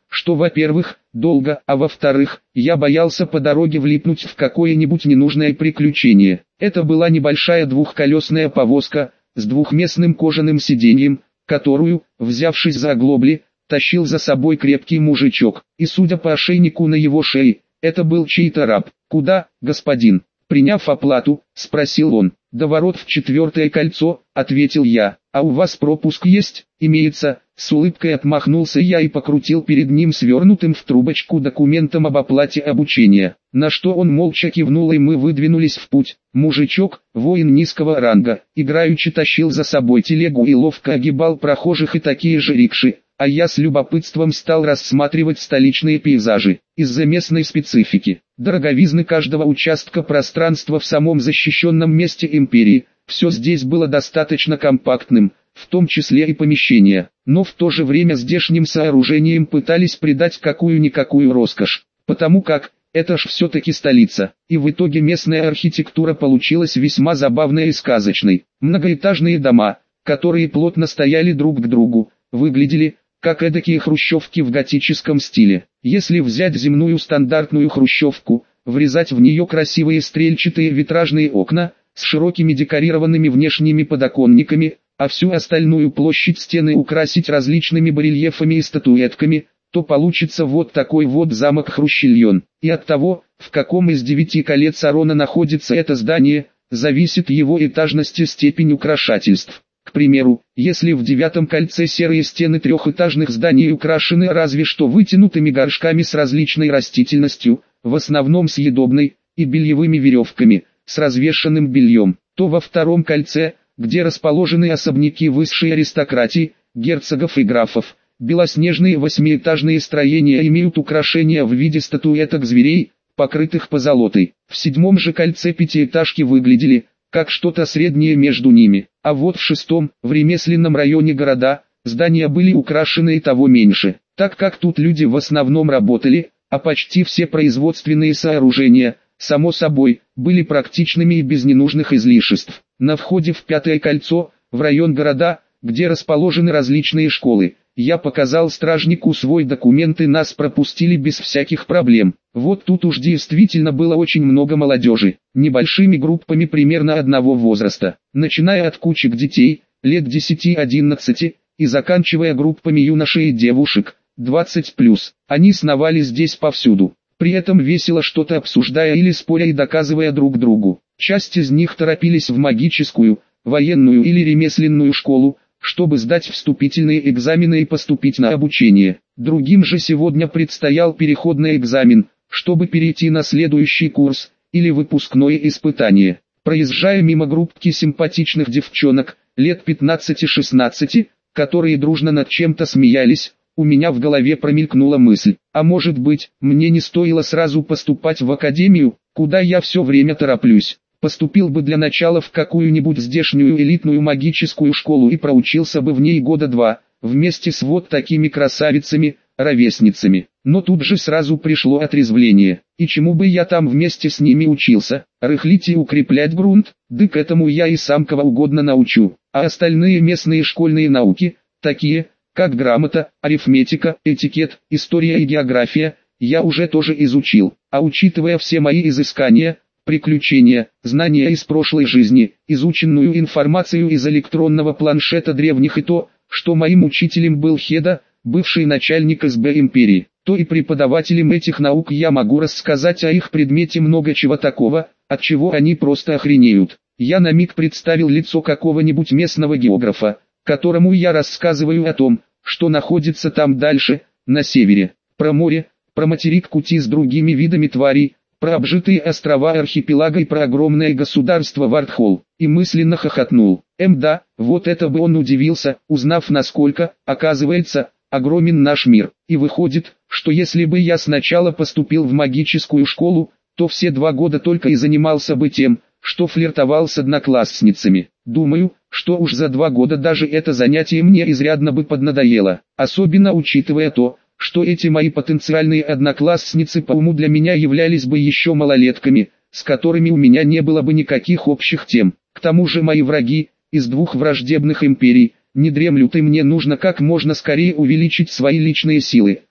что, во-первых, долго, а во-вторых, я боялся по дороге влипнуть в какое-нибудь ненужное приключение. Это была небольшая двухколесная повозка с двухместным кожаным сиденьем, которую, взявшись за оглобли, тащил за собой крепкий мужичок, и судя по ошейнику на его шее, это был чей-то раб. «Куда, господин?» Приняв оплату, спросил он. «До ворот в 4-е кольцо», — ответил я. «А у вас пропуск есть?» «Имеется», — с улыбкой отмахнулся я и покрутил перед ним свернутым в трубочку документом об оплате обучения. На что он молча кивнул, и мы выдвинулись в путь. Мужичок, воин низкого ранга, играючи тащил за собой телегу и ловко огибал прохожих и такие же рикши, а я с любопытством стал рассматривать столичные пейзажи. Из-за местной специфики, дороговизны каждого участка пространства в самом защищенном месте империи, все здесь было достаточно компактным, в том числе и помещения, но в то же время здешним сооружениям пытались придать какую-никакую роскошь, потому как, это ж все-таки столица, и в итоге местная архитектура получилась весьма забавной и сказочной. Многоэтажные дома, которые плотно стояли друг к другу, выглядели, как эдакие хрущевки в готическом стиле. Если взять земную стандартную хрущевку, врезать в нее красивые стрельчатые витражные окна, с широкими декорированными внешними подоконниками, а всю остальную площадь стены украсить различными барельефами и статуэтками, то получится вот такой вот замок Хрущильон. И от того, в каком из 9 колец Арона находится это здание, зависит его этажность и степень украшательств. К примеру, если в 9 кольце серые стены трехэтажных зданий украшены разве что вытянутыми горшками с различной растительностью, в основном съедобной, и бельевыми веревками, с развешанным бельем, то во 2 кольце, где расположены особняки высшей аристократии, герцогов и графов, белоснежные 8-этажные строения имеют украшения в виде статуэток зверей, покрытых позолотой. В 7 же кольце 5-этажки выглядели, как что-то среднее между ними, а вот в 6-м, в ремесленном районе города, здания были украшены и того меньше, так как тут люди в основном работали, а почти все производственные сооружения, само собой, были практичными и без ненужных излишеств. На входе в 5-е кольцо, в район города, где расположены различные школы, я показал стражнику свой документ и нас пропустили без всяких проблем. Вот тут уж действительно было очень много молодежи, небольшими группами примерно одного возраста, начиная от кучек детей, лет 10-11, и заканчивая группами юношей и девушек, 20+. Они сновали здесь повсюду, при этом весело что-то обсуждая или споря и доказывая друг другу. Часть из них торопились в магическую, военную или ремесленную школу, чтобы сдать вступительные экзамены и поступить на обучение. Другим же сегодня предстоял переходный экзамен, чтобы перейти на следующий курс, или выпускное испытание. Проезжая мимо группки симпатичных девчонок, лет 15-16, которые дружно над чем-то смеялись, у меня в голове промелькнула мысль, а может быть, мне не стоило сразу поступать в академию, куда я все время тороплюсь. Поступил бы для начала в какую-нибудь здешнюю элитную магическую школу и проучился бы в ней года 2, вместе с вот такими красавицами, ровесницами. Но тут же сразу пришло отрезвление. И чему бы я там вместе с ними учился? Рыхлить и укреплять грунт? Да к этому я и сам кого угодно научу. А остальные местные школьные науки, такие, как грамота, арифметика, этикет, история и география, я уже тоже изучил. А учитывая все мои изыскания, приключения, знания из прошлой жизни, изученную информацию из электронного планшета древних и то, что моим учителем был Хеда, бывший начальник СБ империи, то и преподавателям этих наук я могу рассказать о их предмете много чего такого, от чего они просто охренеют. Я на миг представил лицо какого-нибудь местного географа, которому я рассказываю о том, что находится там дальше, на севере, про море, про материк Кути с другими видами тварей, про обжитые острова архипелага и про огромное государство Вардхолл, и мысленно хохотнул. Да, вот это бы он удивился, узнав насколько, оказывается, огромен наш мир. И выходит, что если бы я сначала поступил в магическую школу, то все 2 года только и занимался бы тем, что флиртовал с одноклассницами. Думаю, что уж за 2 года даже это занятие мне изрядно бы поднадоело, особенно учитывая то, что эти мои потенциальные одноклассницы по уму для меня являлись бы еще малолетками, с которыми у меня не было бы никаких общих тем. К тому же мои враги, из 2 враждебных империй, не дремлют, и мне нужно как можно скорее увеличить свои личные силы,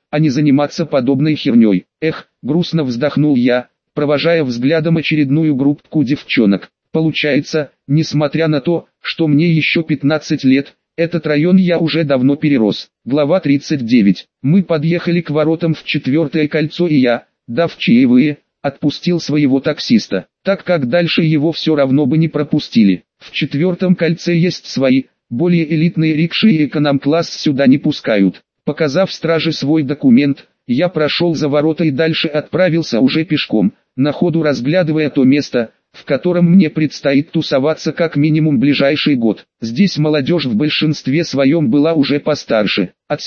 а не заниматься подобной херней. Эх, грустно вздохнул я, провожая взглядом очередную группку девчонок. Получается, несмотря на то, что мне еще 15 лет, этот район я уже давно перерос. Глава 39. Мы подъехали к воротам в 4-е кольцо и я, дав чаевые, отпустил своего таксиста, так как дальше его все равно бы не пропустили. В 4-м кольце есть свои, более элитные рикши и эконом-класс сюда не пускают. Показав страже свой документ, я прошел за ворота и дальше отправился уже пешком, на ходу разглядывая то место, в котором мне предстоит тусоваться как минимум ближайший год. Здесь молодежь в большинстве своем была уже постарше, от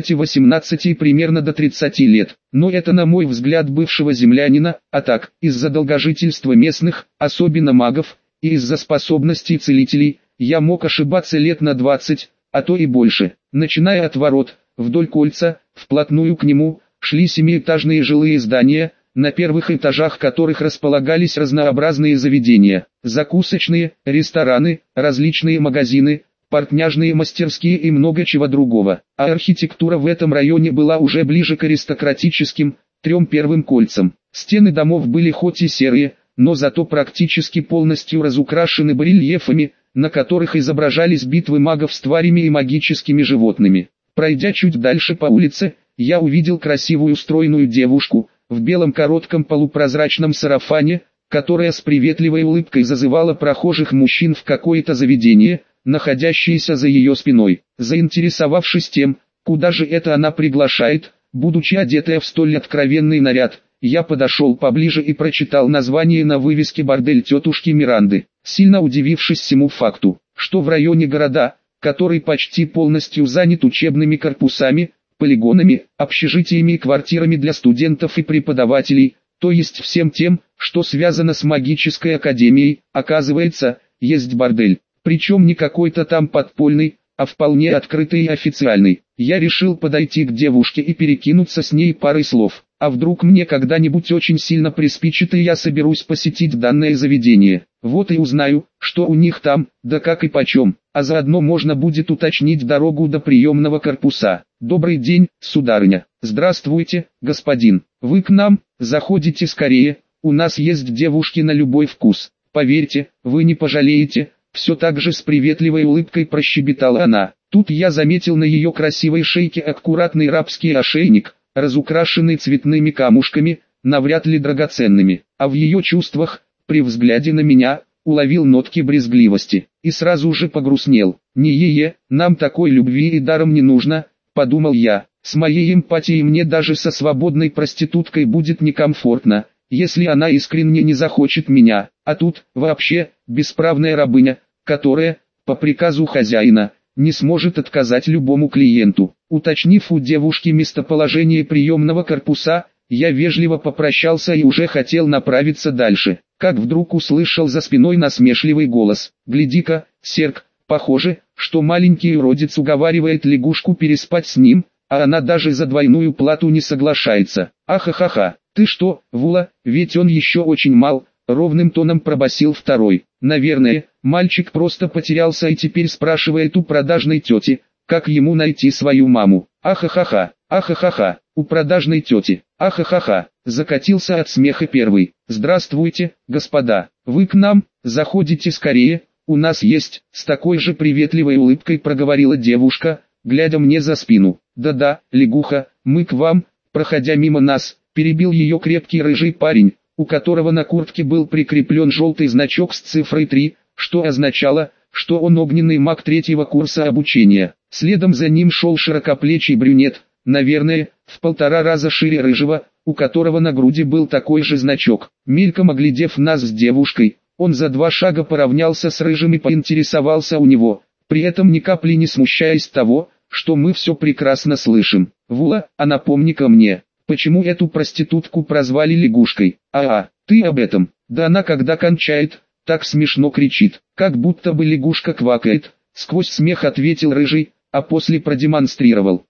17-18 и примерно до 30 лет. Но это на мой взгляд бывшего землянина, а так, из-за долгожительства местных, особенно магов, и из-за способностей целителей, я мог ошибаться лет на 20, а то и больше. Начиная от ворот, вдоль кольца, вплотную к нему, шли 7-этажные жилые здания, на первых этажах которых располагались разнообразные заведения, закусочные, рестораны, различные магазины, портняжные мастерские и много чего другого. А архитектура в этом районе была уже ближе к аристократическим, 3 первым кольцам. Стены домов были хоть и серые, но зато практически полностью разукрашены барельефами, на которых изображались битвы магов с тварями и магическими животными. Пройдя чуть дальше по улице, я увидел красивую стройную девушку, в белом коротком полупрозрачном сарафане, которая с приветливой улыбкой зазывала прохожих мужчин в какое-то заведение, находящееся за ее спиной. Заинтересовавшись тем, куда же это она приглашает, будучи одетая в столь откровенный наряд, я подошел поближе и прочитал название на вывеске «Бордель тетушки Миранды», сильно удивившись всему факту, что в районе города, который почти полностью занят учебными корпусами, полигонами, общежитиями и квартирами для студентов и преподавателей, то есть всем тем, что связано с магической академией, оказывается, есть бордель. Причем не какой-то там подпольный, а вполне открытый и официальный. Я решил подойти к девушке и перекинуться с ней парой слов. А вдруг мне когда-нибудь очень сильно приспичит и я соберусь посетить данное заведение. Вот и узнаю, что у них там, да как и почем. А заодно можно будет уточнить дорогу до приемного корпуса. Добрый день, сударыня. Здравствуйте, господин. Вы к нам? Заходите скорее, у нас есть девушки на любой вкус. Поверьте, вы не пожалеете. Все так же с приветливой улыбкой прощебетала она. Тут я заметил на ее красивой шейке аккуратный рабский ошейник, разукрашенный цветными камушками, навряд ли драгоценными, а в ее чувствах, при взгляде на меня, уловил нотки брезгливости, и сразу же погрустнел. «Не-е-е, нам такой любви и даром не нужно», — подумал я, «с моей эмпатией мне даже со свободной проституткой будет некомфортно, если она искренне не захочет меня, а тут, вообще, бесправная рабыня, которая, по приказу хозяина, не сможет отказать любому клиенту». Уточнив у девушки местоположение приемного корпуса, я вежливо попрощался и уже хотел направиться дальше, как вдруг услышал за спиной насмешливый голос. «Гляди-ка, Серк, похоже, что маленький уродец уговаривает лягушку переспать с ним, а она даже за двойную плату не соглашается. Ахахаха, ты что, Вула, ведь он еще очень мал», ровным тоном пробасил второй. «Наверное, мальчик просто потерялся и теперь спрашивает у продажной тети, как ему найти свою маму. Ахахаха, ахахаха, у продажной тети, ахахаха», закатился от смеха первый. «Здравствуйте, господа, вы к нам, заходите скорее, у нас есть», с такой же приветливой улыбкой проговорила девушка, глядя мне за спину. «Да-да, лягуха, мы к вам», проходя мимо нас, перебил ее крепкий рыжий парень, у которого на куртке был прикреплен желтый значок с цифрой 3, что означало, что он огненный маг 3-го курса обучения. Следом за ним шел широкоплечий брюнет, наверное, в 1,5 раза шире рыжего, у которого на груди был такой же значок. Мельком оглядев нас с девушкой, он за 2 шага поравнялся с рыжим и поинтересовался у него, при этом ни капли не смущаясь того, что мы все прекрасно слышим. «Вула, а напомни-ка мне, почему эту проститутку прозвали лягушкой?» Ты об этом? Да она когда кончает, так смешно кричит, как будто бы лягушка квакает», сквозь смех ответил рыжий, а после продемонстрировал.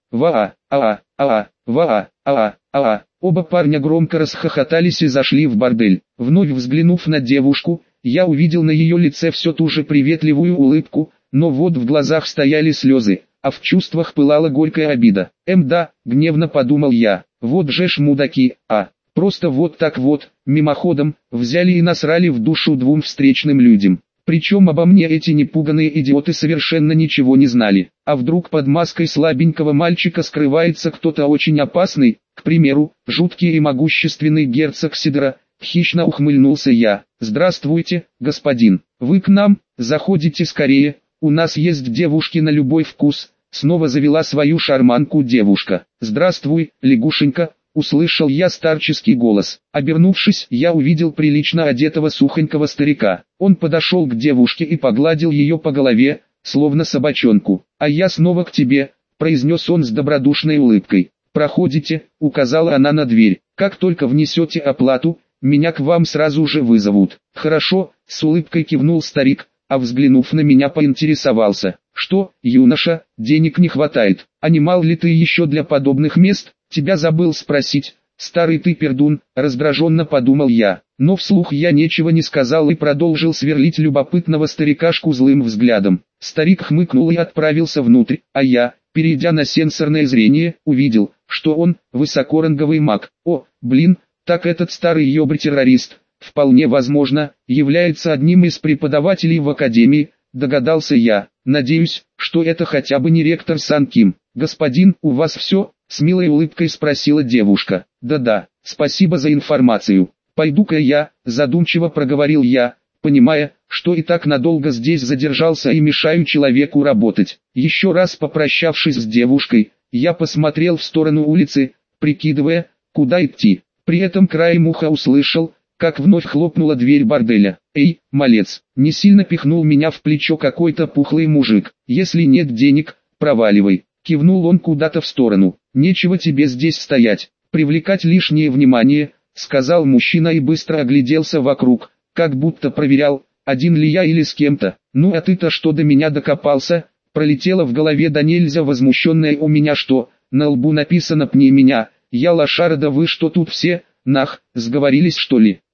Оба парня громко расхохотались и зашли в бордель. Вновь взглянув на девушку, я увидел на ее лице все ту же приветливую улыбку, но вот в глазах стояли слезы, а в чувствах пылала горькая обида. Да, гневно подумал я, вот же ж мудаки, просто вот так вот, мимоходом, взяли и насрали в душу двум встречным людям. Причем обо мне эти непуганные идиоты совершенно ничего не знали. А вдруг под маской слабенького мальчика скрывается кто-то очень опасный, к примеру, жуткий и могущественный герцог Сидора. Хищно ухмыльнулся я. «Здравствуйте, господин. Вы к нам? Заходите скорее, у нас есть девушки на любой вкус». Снова завела свою шарманку девушка. «Здравствуй, лягушенька», услышал я старческий голос. Обернувшись, я увидел прилично одетого сухонького старика. Он подошел к девушке и погладил ее по голове, словно собачонку. «А я снова к тебе», произнес он с добродушной улыбкой. «Проходите», указала она на дверь. «Как только внесете оплату, меня к вам сразу же вызовут». «Хорошо», с улыбкой кивнул старик, а взглянув на меня поинтересовался. «Что, юноша, денег не хватает? А не мал ли ты еще для подобных мест? Тебя забыл спросить, старый ты пердун», раздраженно подумал я. Но вслух я ничего не сказал и продолжил сверлить любопытного старикашку злым взглядом. Старик хмыкнул и отправился внутрь, а я, перейдя на сенсорное зрение, увидел, что он, высокоранговый маг. О, блин, так этот старый ёбрь-террорист, вполне возможно, является одним из преподавателей в академии, догадался я. Надеюсь, что это хотя бы не ректор Сан Ким. «Господин, у вас все?» — с милой улыбкой спросила девушка. «Да-да, спасибо за информацию. Пойду-ка я», — задумчиво проговорил я, понимая, что и так надолго здесь задержался и мешаю человеку работать. Еще раз попрощавшись с девушкой, я посмотрел в сторону улицы, прикидывая, куда идти. При этом краем уха услышал, как вновь хлопнула дверь борделя. «Эй, малец!» Не сильно пихнул меня в плечо какой-то пухлый мужик. «Если нет денег, проваливай!» Кивнул он куда-то в сторону. «Нечего тебе здесь стоять, привлекать лишнее внимание», сказал мужчина и быстро огляделся вокруг, как будто проверял, один ли я или с кем-то. «Ну а ты-то что до меня докопался?» Пролетело в голове да нельзя возмущенное «у меня что, на лбу написано «пни меня», я лошара, да вы что тут все, нах, сговорились что ли?»